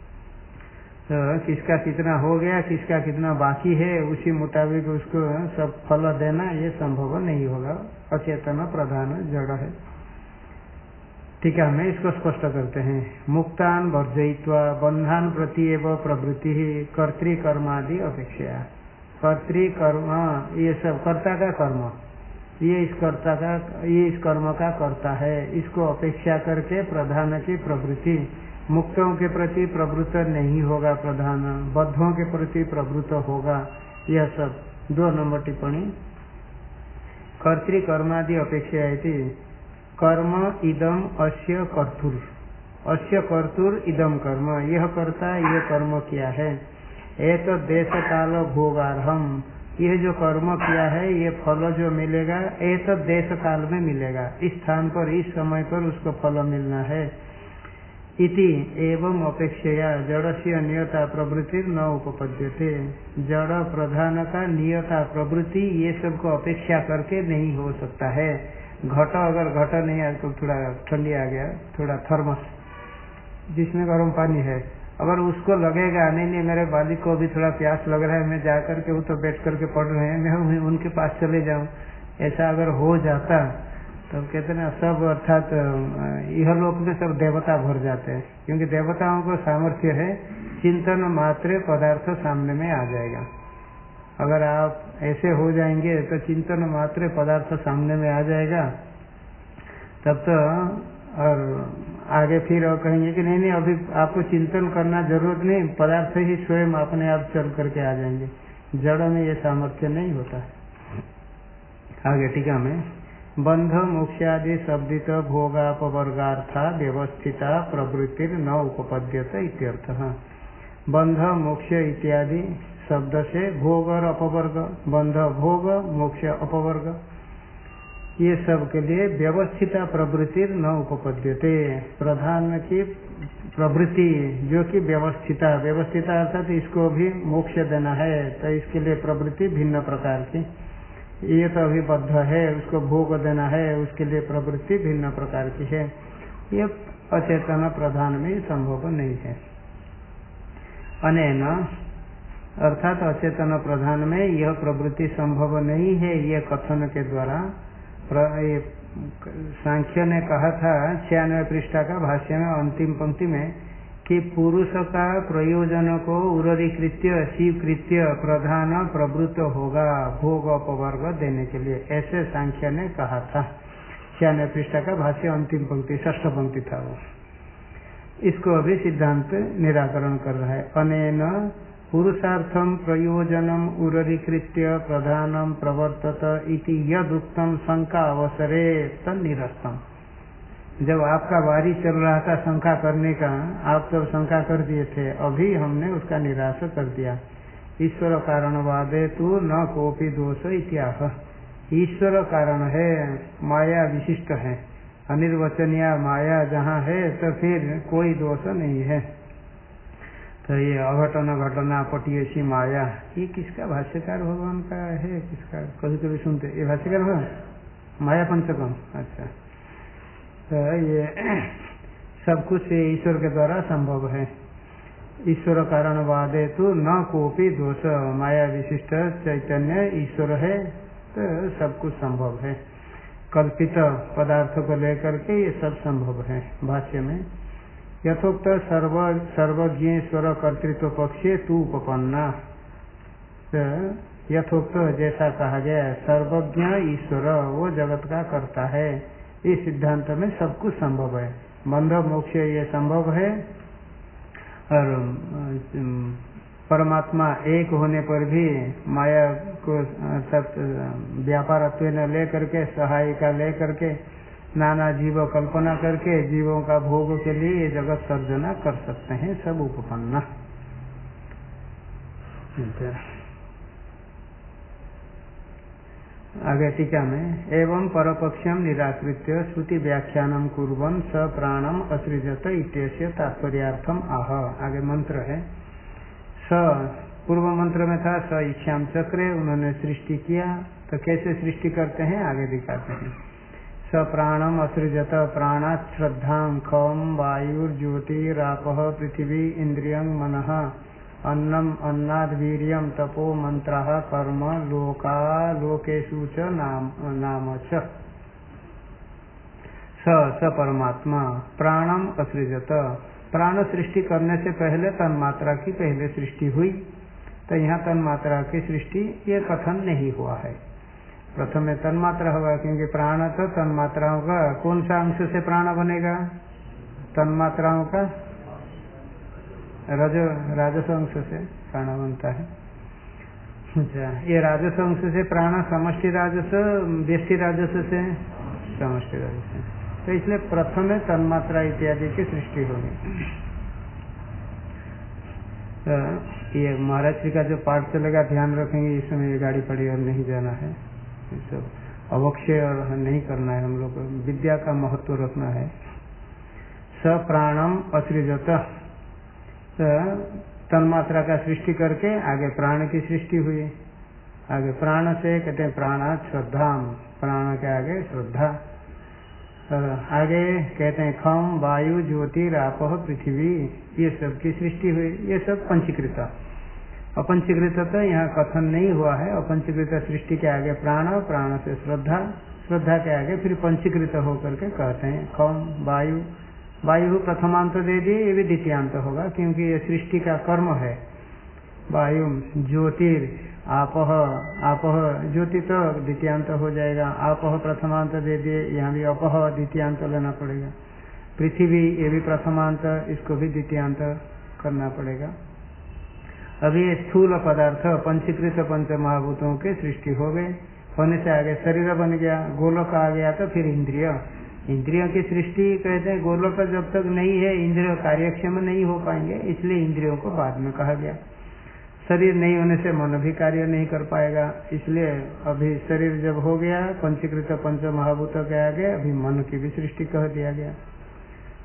तो किसका कितना हो गया, किसका कितना बाकी है, उसी मुताबिक उसको सब फल देना ये संभव नहीं होगा। अचेतन प्रधान जड़ है। ठीक है, मैं इसको स्पष्ट करते हैं। मुक्तान वर्जयित्वा बंधान प्रति एवं प्रवृत्ति कर्तृकर्मादि अपेक्षा, कर्तृकर्म ये सब कर्ता का कर्म, ये इस कर्ता का ये इस कर्म का कर्ता है, इसको अपेक्षा करके प्रधान की प्रवृत्ति, मुक्तों के प्रति प्रवृत्त नहीं होगा प्रधान, बद्धों के प्रति प्रवृत्त होगा। यह सब दो नंबर टिप्पणी। कर्तृकर्मादि अपेक्षा कर्म इदम अस्य कर्तुर, अस्य कर्तुर इदम कर्म, यह कर्ता यह कर्म किया है। एक देश काल भोगार्हम, यह जो कर्म किया है ये फल जो मिलेगा एक देश काल में मिलेगा, इस स्थान पर इस समय पर उसको फल मिलना है। इति एवं अपेक्षया जड़स्य नियता प्रवृत्ति न उपपद्यते, जड़ प्रधान का नियता प्रवृत्ति ये सब को अपेक्षा करके नहीं हो सकता है। घट अगर घट नहीं, आजकल थोड़ा ठंडी आ गया, थोड़ा थर्मस जिसमें गर्म पानी है, अगर उसको लगेगा नहीं नहीं मेरे बालिक को भी थोड़ा प्यास लग रहा है, मैं जा करके वो तो बैठ करके पढ़ रहे हैं, मैं उनके पास चले जाऊं, ऐसा अगर हो जाता तो कहते ना सब अर्थात यह लोक में सब देवता भर जाते हैं, क्योंकि देवताओं को सामर्थ्य है चिंतन मात्र पदार्थ सामने में आ जाएगा। अगर आप ऐसे हो जाएंगे तो चिंतन मात्र पदार्थ सामने में आ जाएगा, तब तो और आगे फिर और कहेंगे कि नहीं नहीं अभी आपको चिंतन करना जरूरत नहीं, पदार्थ ही स्वयं अपने आप चल करके आ जाएंगे। जड़ में ये सामर्थ्य नहीं होता। आगे टीका में बंध मोक्षादि शब्दित भोगापवर्गार्था व्यवस्थिता प्रवृत्ति न उपपद्यत इत्यर्थः। बंध मोक्ष इत्यादि शब्द से भोग और अपवर्ग, बंध भोग मोक्ष अपवर्ग, ये सब के लिए व्यवस्थित प्रवृत्ति न उपपद्यते, प्रधान की प्रवृत्ति जो कि व्यवस्थिता व्यवस्थिता अर्थात इसको भी मोक्ष देना है, तो इसके लिए प्रवृत्ति भिन्न प्रकार की। ये तो अभी बद्ध है, उसको भोग देना है, उसके लिए प्रवृत्ति भिन्न प्रकार की है। ये अचेतन प्रधान में संभव नहीं है। अनेन अर्थात अचेतन प्रधान में यह प्रवृत्ति संभव नहीं है। ये कथन के द्वारा सांख्य ने कहा था छियानवे पृष्ठा का भाष्य में अंतिम पंक्ति में कि पुरुष का प्रयोजन को उररीकृत्य स्वीकृत्य प्रधान प्रवृत्त होगा भोग अपवर्ग देने के लिए, ऐसे सांख्य ने कहा था। छियानवे पृष्ठा का भाष्य अंतिम पंक्ति षष्ठ पंक्ति था वो। इसको अभी सिद्धांत निराकरण कर रहा है। अनेन पुरुषार्थम प्रयोजनम उररीकृत्य प्रधानम प्रवर्तत इति यदुक्तम शंका अवसरे तन्निरस्तम। जब आपका वारी चल रहा था शंका करने का, आप तो शंका कर दिए थे, अभी हमने उसका निराश कर दिया। ईश्वर कारणवादे तो न कोपी दोष इत्याह। ईश्वर कारण है, माया विशिष्ट है, अनिर्वचनीय माया जहाँ है तो फिर कोई दोष नहीं है। तो ये अघटन घटना पटियसी माया, ये किसका भाष्यकार भगवान का है? किसका? कभी कभी सुनते ये भाष्यकार हो माया पंचकम। अच्छा, तो ये सब कुछ ईश्वर के द्वारा संभव है। ईश्वर कारणवादे तो न कोपी दोष, माया विशिष्ट चैतन्य ईश्वर है तो सब कुछ संभव है। कल्पित पदार्थ को लेकर के ये सब संभव है। भाष्य में यथोक्त सर्व सर्वज्ञेश्वर कर्तृत्व पक्षे तू उपपन्ना, यथोक्त जैसा कहा गया सर्वज्ञ ईश्वर वो जगत का कर्ता है, इस सिद्धांत में सब कुछ संभव है। बंध मोक्ष ये संभव है, और परमात्मा एक होने पर भी माया को व्यापारत्व ले करके सहायिका ले करके नाना जीव कल्पना करके जीवों का भोग के लिए ये जगत सर्जना कर सकते हैं, सब उपपन्ना। आगे टीका में एवं परपक्षम निराकृत्य श्रुति व्याख्यानम कुर्वन् स प्राणम असृजत इत्यस्य तात्पर्यार्थम आह। आगे मंत्र है स, पूर्व मंत्र में था स इच्छाम चक्रे, उन्होंने सृष्टि किया। तो कैसे सृष्टि करते हैं आगे दिखाते हैं। स प्राणम असृजत, प्राणात् श्रद्धां खम वायुर्ज्योतिरापः पृथिवी इंद्रियं मनः अन्नम अन्नाद् वीर्यं तपो मंत्रः कर्म लोका लोकेषु च नाम नाम च। स स परमात्मा प्राणम असृजत, प्राण सृष्टि करने से पहले तन्मात्रा की पहले सृष्टि हुई। तो यहाँ तन्मात्रा की सृष्टि ये कथन नहीं हुआ है। प्रथम में तन्मात्रा होगा, क्योंकि प्राण तो तन्मात्राओं का कौन सा अंश से प्राण बनेगा? तन्मात्राओं का रज राजस अंश से प्राण बनता है। अच्छा, ये राजस अंश से प्राण समष्टि राजस व्यष्टि राजस से समष्टि राजस से, तो इसलिए प्रथम में तन्मात्रा इत्यादि की सृष्टि होगी। तो ये महाराज जी का जो पाठ चलेगा ध्यान रखेंगे, इस समय ये गाड़ी पड़ी और नहीं जाना है, सब अवक्षय और नहीं करना है। हम लोग को विद्या का महत्व रखना है। स प्राणम असृजत, तन्मात्रा का सृष्टि करके आगे प्राण की सृष्टि हुई। आगे प्राण से कहते हैं प्राणात् श्रद्धा, प्राण के आगे श्रद्धा। आगे कहते हैं खम वायु ज्योति रापह पृथ्वी, ये सब की सृष्टि हुई। ये सब पंचीकृत। अपंचीकृत तो यहाँ कथन नहीं हुआ है। अपंचीकृत सृष्टि के आगे प्राण, प्राण से श्रद्धा, श्रद्धा के आगे फिर पंचीकृत होकर के कहते हैं खम वायु। वायु प्रथमांत दे दिए, ये भी द्वितीयांत होगा क्योंकि ये सृष्टि का कर्म है। वायु ज्योतिर आपह, आपह ज्योति तो द्वितीयांत हो जाएगा। आपह प्रथमांत दे दिए, यहाँ भी अपह द्वितीयांत लेना पड़ेगा। पृथ्वी ये भी प्रथमांत, इसको भी द्वितीयांत करना पड़ेगा। अभी स्थूल पदार्थ पंचीकृत पंच महाभूतों के सृष्टि हो गए, होने से आगे शरीर बन गया, गोलोक आ गया, तो फिर इंद्रिय। इंद्रियों की सृष्टि कहते हैं गोलोक जब तक नहीं है इंद्रिय कार्यक्षम नहीं हो पाएंगे, इसलिए इंद्रियों को बाद में कहा गया। शरीर नहीं होने से मन भी कार्य नहीं कर पाएगा, इसलिए अभी शरीर जब हो गया पंचीकृत पंच महाभूतों के आगे अभी मन की भी सृष्टि कह दिया गया।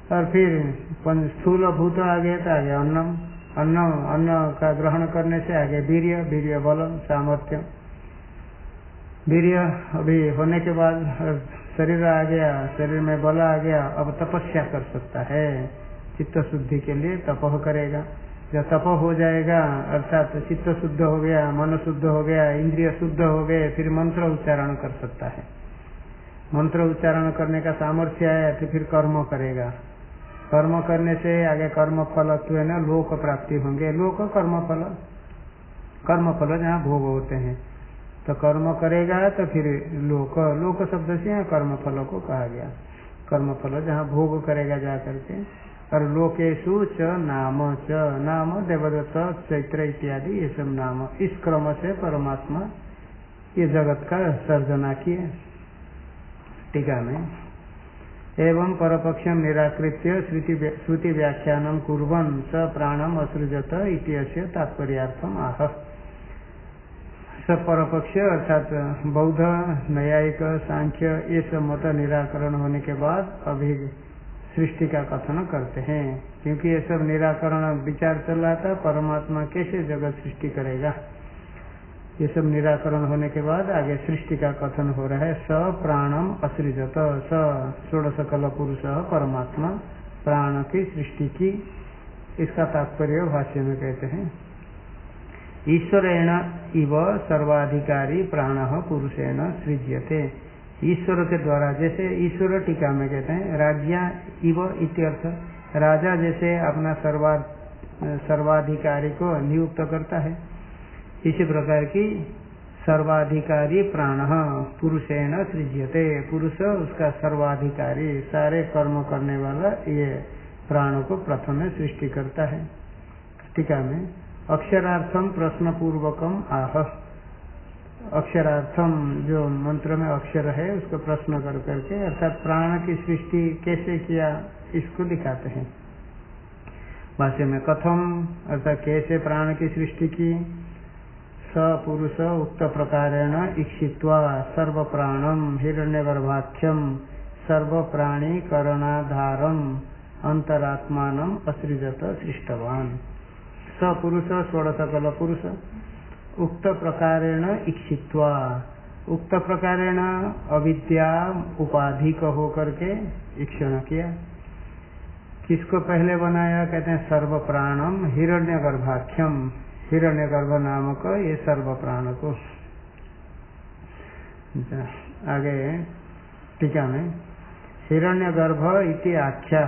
और फिर स्थूल भूत आ गया तो आगे अन्नम, अन्न अन्न का ग्रहण करने से आगे वीर्य, वीर्य बलम सामर्थ्य, वीर्य अभी होने के बाद शरीर आ गया, शरीर में बल आ गया, अब तपस्या कर सकता है, चित्त शुद्धि के लिए तप करेगा। जब तप हो जाएगा अर्थात चित्त शुद्ध हो गया, मन शुद्ध हो गया, इंद्रिय शुद्ध हो गए, फिर मंत्र उच्चारण कर सकता है। मंत्र उच्चारण करने का सामर्थ्य आया तो फिर कर्म करेगा, कर्म करने से आगे कर्म फल तो ना लोक प्राप्ति होंगे, लोक कर्म फल, कर्म फल जहाँ भोग होते हैं तो कर्म करेगा तो फिर लोक, लोक शब्द से यहाँ कर्म फल को कहा गया, कर्म फल जहाँ भोग करेगा जा करके। और लोकेशु च नाम, च नाम देवदत्त चैत्र इत्यादि ये सब नाम, इस क्रम से परमात्मा ये जगत का सर्जना किए। टीका में एवं परपक्षम निराकृत्य श्रुति व्याख्यानम कुर्वन् स प्राणम असृजत इत्यस्य तात्पर्यार्थम आह। सब परपक्ष अर्थात बौद्ध, न्यायिक, सांख्य ये सब मत निराकरण होने के बाद अभी सृष्टि का कथन करते हैं, क्योंकि ये सब निराकरण विचार चल रहा था, परमात्मा कैसे जगत सृष्टि करेगा, ये सब निराकरण होने के बाद आगे सृष्टि का कथन हो रहा है। स प्राणम असृजत, स षोडश कल पुरुष परमात्मा प्राण की सृष्टि की, इसका तात्पर्य भाष्य में कहते हैं ईश्वरेण इव सर्वाधिकारी प्राण पुरुषेण सृज्यते, ईश्वर के द्वारा, जैसे ईश्वर टीका में कहते हैं राज्ञा इव इत्यर्थ, राजा जैसे अपना सर्वा सर्वाधिकारी को नियुक्त करता है, इसी प्रकार की सर्वाधिकारी प्राण पुरुषेण सृज्यते, पुरुष उसका सर्वाधिकारी सारे कर्म करने वाला ये प्राण को प्रथम सृष्टि करता है। टीका में अक्षरार्थम प्रश्न पूर्वकम आह, अक्षरार्थम जो मंत्र में अक्षर है उसको प्रश्न कर करके अर्थात प्राण की सृष्टि कैसे किया इसको दिखाते हैं। भाष्य में कथम अर्थात कैसे प्राण की सृष्टि की, स पुरुष उक्त प्रकारेण इक्षित्वा सर्व प्राणम हिरण्यगर्भाख्यम सर्व प्राणी करणाधारम अंतरात्मानम असृजत सृष्टवान। स पुरुष षोडश कल पुरुष उक्त प्रकारेण इक्षित्वा, उक्त प्रकारेण अविद्या उपाधि को होकर के ईक्षण किया। किसको पहले बनाया, कहते हैं सर्व प्राणम हिरण्यगर्भाख्यम, हिरण्यगर्भ नामक ये सर्व प्राण को। आगे टीका में हिरण्यगर्भ इति आख्या,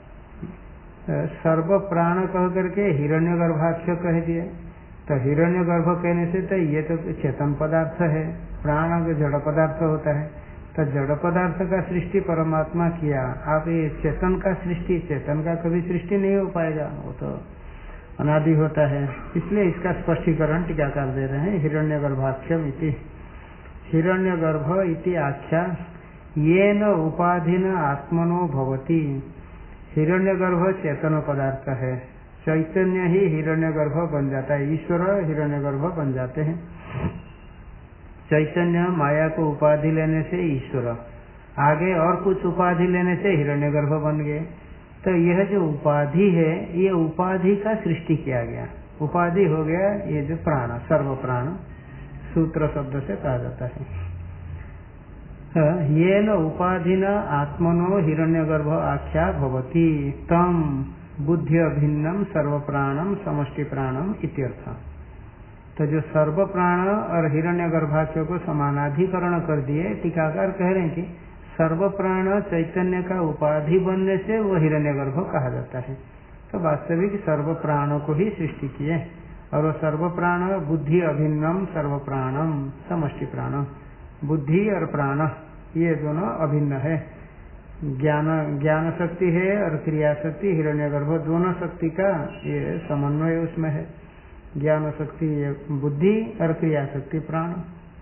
सर्व प्राण कह करके हिरण्यगर्भाख्य कह दिए, तो हिरण्यगर्भ कहने से तो ये तो चेतन पदार्थ है, प्राण जड़ पदार्थ होता है, तो जड़ पदार्थ का सृष्टि परमात्मा किया, आप ये चेतन का सृष्टि, चेतन का कभी सृष्टि नहीं हो पाएगा, वो तो अनादि होता है, इसलिए इसका स्पष्टीकरण टीकाकार दे रहे हैं हिरण्यगर्भाख्यम इति, हिरण्यगर्भ इति आख्या येन उपाधिन आत्मनो भवति, हिरण्यगर्भ चेतन पदार्थ है, चैतन्य ही हिरण्यगर्भ बन जाता है, ईश्वर हिरण्यगर्भ बन जाते हैं। चैतन्य माया को उपाधि लेने से ईश्वर, आगे और कुछ उपाधि लेने से हिरण्यगर्भ बन गए, तो यह जो उपाधि है ये उपाधि का सृष्टि किया गया, उपाधि हो गया ये जो प्राण, सर्व प्राण सूत्र शब्द से कहा जाता है। येन उपाधिन आत्मनो हिरण्यगर्भ आख्या भवति तम बुद्धि अभिन्नम सर्व प्राणम समष्टि प्राणम इत्यर्थ। तो जो सर्व प्राण और हिरण्यगर्भाख्य को समानाधिकरण कर दिए, टीकाकार कह रहे हैं कि सर्व प्राण चैतन्य का उपाधि बनने से वो हिरण्यगर्भ कहा जाता है, तो वास्तविक सर्व प्राणों को ही सृष्टि किए, और वो सर्व प्राण बुद्धि अभिन्नम सर्व प्राणम समष्टि प्राणम, बुद्धि और प्राण ये दोनों अभिन्न है, ज्ञान ज्ञान शक्ति है और क्रिया शक्ति हिरण्यगर्भ दोनों शक्ति का ये समन्वय उसमें है, ज्ञान शक्ति ये बुद्धि और क्रिया शक्ति प्राण,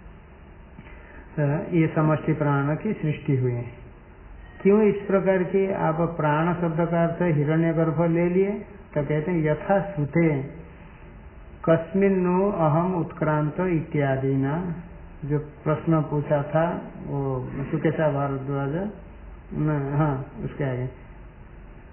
ये समष्टि प्राण की सृष्टि हुई है। क्यों इस प्रकार की आप प्राण शब्द का अर्थ हिरण्यगर्भ ले लिए, तो कहते हैं यथा श्रुते कस्मिन्नु अहम उत्क्रांत इत्यादि ना, जो प्रश्न पूछा था वो सुकेशा भारद्वाज, हाँ उसके आगे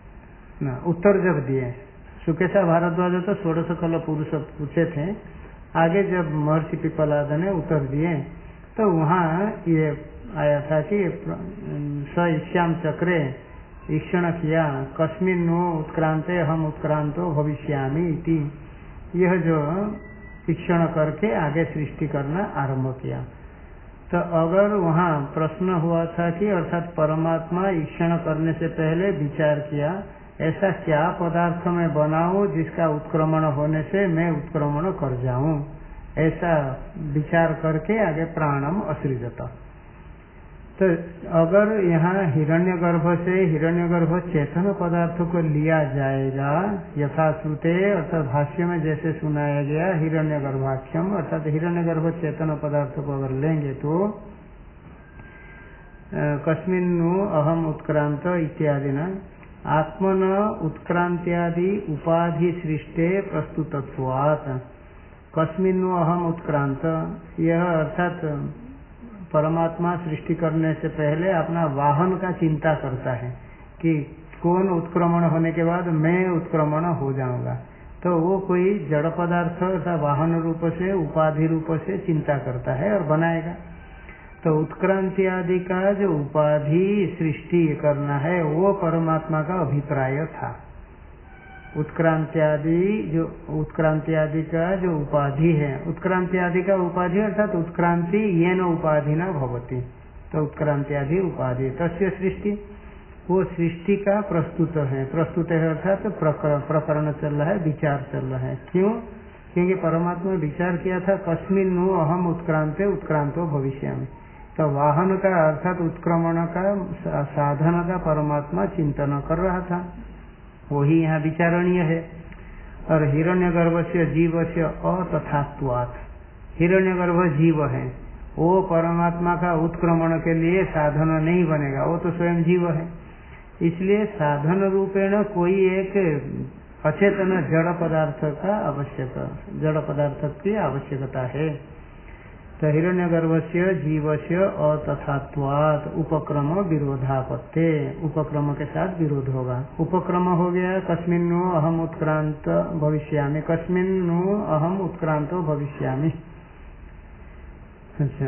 ना उत्तर जब दिए सुकेशा भारद्वाज तो षोडश कल पुरुष पूछे थे, आगे जब महर्षि पिपलाद ने उत्तर दिए तो वहाँ ये आया था कि स ईश्याम चक्रे ईक्षण किया कस्मिन् नो उत्क्रांते हम उत्क्रांतो भविष्यामि इति, यह जो ईक्षण करके आगे सृष्टि करना आरंभ किया। तो अगर वहाँ प्रश्न हुआ था कि अर्थात परमात्मा ईक्षण करने से पहले विचार किया ऐसा क्या पदार्थ में बनाऊं जिसका उत्क्रमण होने से मैं उत्क्रमण कर जाऊं, ऐसा विचार करके आगे प्राणम असृजत। तो अगर यहाँ हिरण्यगर्भ से हिरण्यगर्भ चेतन पदार्थ को लिया जाएगा यथाश्रुते, अर्थात भाष्य में जैसे सुनाया गया हिरण्यगर्भाख्यम, अर्थात हिरण्यगर्भ चेतन पदार्थ को अगर लेंगे तो कस्मिन्नु अहम उत्क्रांत इत्यादि न आत्मन उत्क्रांत्यादि उपाधि सृष्टे प्रस्तुतत्वात्, कस्मिन्नु अहम उत्क्रांत, यह अर्थात परमात्मा सृष्टि करने से पहले अपना वाहन का चिंता करता है कि कौन उत्क्रमण होने के बाद मैं उत्क्रमण हो जाऊंगा, तो वो कोई जड़ पदार्थ अर्थात वाहन रूप से उपाधि रूप से चिंता करता है और बनाएगा। तो उत्क्रांति आदि का जो उपाधि सृष्टि करना है वो परमात्मा का अभिप्राय था। उत्क्रांति आदि जो उत्क्रांति आदि का जो उपाधि है, उत्क्रांति आदि का उपाधि अर्थात उत्क्रांति येन उपाधि न भवति, तो उत्क्रांति आदि उपाधि तस्य सृष्टि, वो सृष्टि का प्रस्तुत है। प्रस्तुत है अर्थात प्रकरण चल रहा है, विचार चल रहा है। क्यों? क्योंकि परमात्मा विचार किया था कस्मिन्नु अहम उत्क्रांते उत्क्रांतो भविष्यामि, तो वाहन का अर्थात उत्क्रमण का साधन का परमात्मा चिंतन कर रहा था, वही यहाँ विचारणीय है। और हिरण्यगर्भ से जीव से अतथात्वात्, हिरण्यगर्भ जीव है, वो परमात्मा का उत्क्रमण के लिए साधन नहीं बनेगा, वो तो स्वयं जीव है, इसलिए साधन रूपेण कोई एक अचेतन जड़ पदार्थ का आवश्यक जड़ पदार्थ की आवश्यकता है। तो हिरण्यगर्भस्य जीवस्य अतथात्वात् उपक्रम विरोधापत्ते, उपक्रम के साथ विरोध होगा। उपक्रम हो गया कस्मिन्नु अहम उत्क्रांत भविष्यामि, कस्मिन्नु अहम उत्क्रांतो भविष्यामि। अच्छा,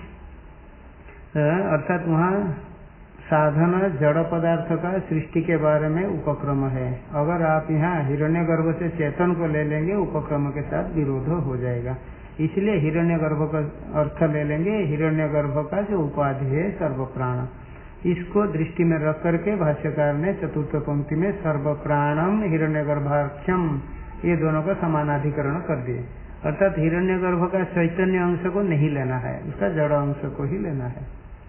अर्थात वहाँ साधन जड़ पदार्थ का सृष्टि के बारे में उपक्रम है। अगर आप यहाँ हिरण्यगर्भ से चेतन को ले लेंगे उपक्रम के साथ विरोध हो जाएगा, इसलिए हिरण्यगर्भ का अर्थ ले लेंगे। हिरण्यगर्भ का जो उपाधि है सर्व प्राण, इसको दृष्टि में रख करके भाष्यकार ने चतुर्थ पंक्ति में सर्व प्राणम हिरण्यगर्भाख्यम, ये दोनों का समानाधिकरण कर दिए। अर्थात हिरण्यगर्भ का चैतन्य अंश को नहीं लेना है, उसका जड़ अंश को ही लेना है।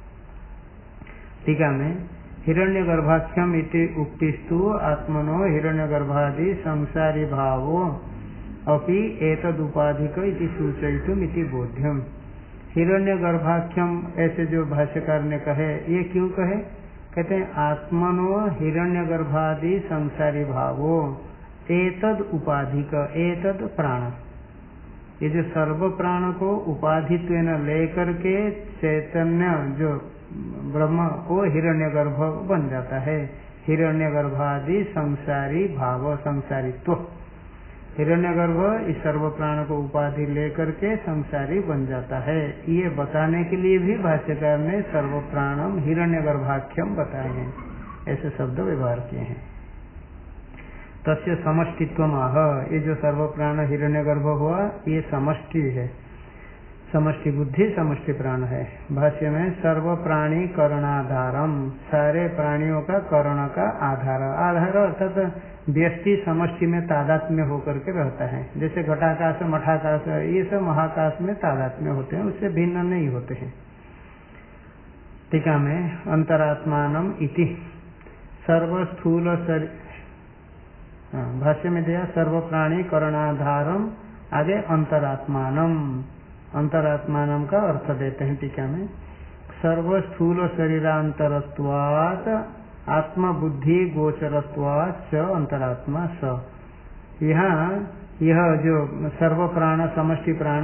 टीका में हिरण्यगर्भाख्यम इति उक्तिस्तु आत्मनो हिरण्यगर्भादि संसारी भावो अपि एतद उपाधिक इति सूचयितुम इति बोध्यम। हिरण्यगर्भाख्यम ऐसे जो भाष्यकार ने कहे, ये क्यों कहे? कहते हैं आत्मनो हिरण्यगर्भादि संसारी भावो एतद उपाधिक, एतद प्राण, ये जो सर्व प्राण को उपाधित्व लेकर के चैतन्य जो ब्रह्म वो हिरण्यगर्भ बन जाता है। हिरण्यगर्भादि संसारी भाव, संसारित्व, हिरण्यगर्भ इस सर्व प्राण को उपाधि लेकर के संसारी बन जाता है। ये बताने के लिए भी भाष्यकार ने सर्व प्राणम हिरण्यगर्भाख्यम बताए हैं, ऐसे शब्द व्यवहार किए हैं। तस्य समष्टित्वम आह, ये जो सर्व प्राण हिरण्यगर्भ हुआ ये समष्टि है, समष्टि बुद्धि समष्टि प्राण है। भाष्य में सर्व प्राणी करणाधारम, सारे प्राणियों का कर्ण का आधार, आधार अर्थात व्यष्टि समष्टि में तादात्म्य होकर के रहता है। जैसे घटाकाश मठाकाश ये सब महाकाश में तादात्म्य होते हैं, उससे भिन्न नहीं होते हैं। टीका में अंतरात्मानम इति सर्वस्थूल शरीर, भाष्य में दिया सर्व प्राणी करणाधारम, आगे अंतरात्मानम, अंतरात्मानम का अर्थ देते हैं टीका में सर्वस्थूल शरीरांतरत्वात् आत्म बुद्धि गोचरत्वात् च अंतरात्मा स। यहाँ यह जो सर्व प्राण समष्टि प्राण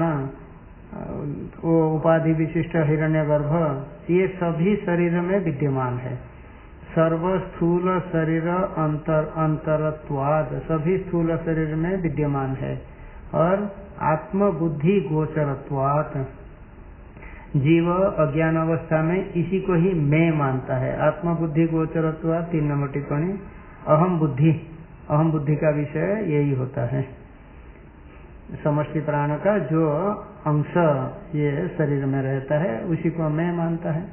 वो उपाधि विशिष्ट हिरण्यगर्भ ये सभी शरीर में विद्यमान है। सर्व स्थूल शरीर अंतर अंतरत्वाद, सभी स्थूल शरीर में विद्यमान है। और आत्म बुद्धि गोचरत्वात्, जीव अज्ञान अवस्था में इसी को ही मैं मानता है। आत्म बुद्धि गोचरत्वात्, तीन नंबर टिप्पणी। अहम बुद्धि, अहम बुद्धि का विषय यही होता है। समष्टि प्राण का जो अंश ये शरीर में रहता है उसी को मैं मानता है।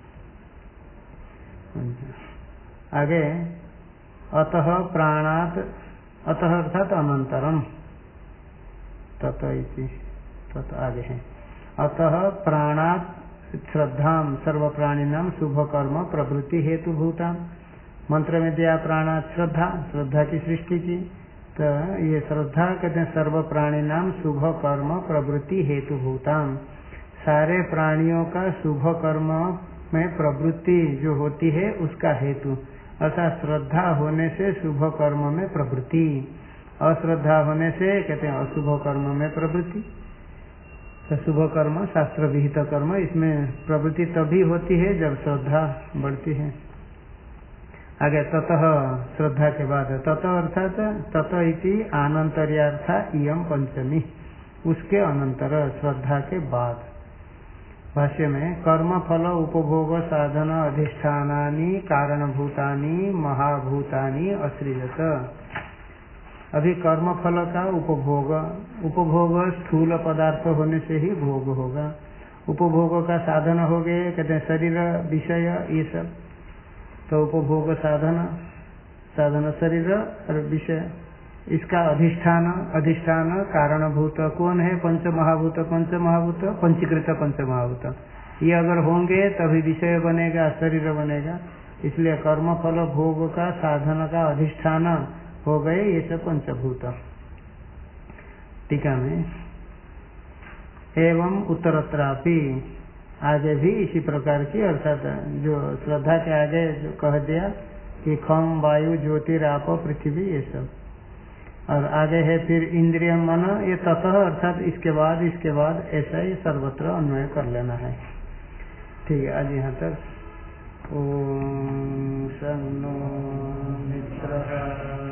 आगे अतः प्राणात, अतः अर्थात अनंतरम, तत इति, तत आगे है। अतः प्राणात श्रद्धाम सर्व प्राणिनाम शुभ कर्म प्रवृत्ति हेतु भूताम। मंत्र में दिया प्राणात श्रद्धा, श्रद्धा की सृष्टि की, तो ये श्रद्धा कहते हैं सर्व प्राणिनाम शुभ कर्म प्रवृत्ति हेतु भूताम, सारे प्राणियों का शुभ कर्म में प्रवृत्ति जो होती है उसका हेतु। अर्थात श्रद्धा होने से शुभ कर्म में प्रवृत्ति, अश्रद्धा होने से कहते हैं अशुभ कर्म में प्रवृत्ति। तो शुभ कर्म शास्त्र विहित कर्म, इसमें प्रवृत्ति तभी होती है जब श्रद्धा बढ़ती है। आगे ततः, श्रद्धा के बाद ततः अर्थात ततः इति आनंतर्यार्था इयम पंचमी, उसके अनंतर श्रद्धा के बाद। भाष्य में कर्म फल उपभोग साधन अधिष्ठानानि कारणभूतानि महाभूतानि असृजत। अभी कर्म फल का उपभोग, उपभोग स्थूल पदार्थ होने से ही भोग होगा। उपभोग का साधन हो गए कहते हैं शरीर विषय ये सब, तो उपभोग साधन, साधन शरीर और विषय। इसका अधिष्ठान, अधिष्ठान कारणभूत कौन है? पंच महाभूत, पंच महाभूत पंचीकृत पंच महाभूत, ये अगर होंगे तभी विषय बनेगा, शरीर बनेगा। इसलिए कर्म फल भोग का साधन का अधिष्ठान हो गए ये सब पंचभूत। टीका में एवं उत्तरत्रापि, आगे भी इसी प्रकार की, अर्थात जो श्रद्धा के आगे जो कह दिया कि खम वायु ज्योतिराप पृथ्वी ये सब, और आगे है फिर इंद्रिय मन, ये ततः अर्थात इसके बाद, इसके बाद ऐसा ही सर्वत्र अन्वय कर लेना है। ठीक है, आज यहाँ तक। ओम शन्नो मित्रः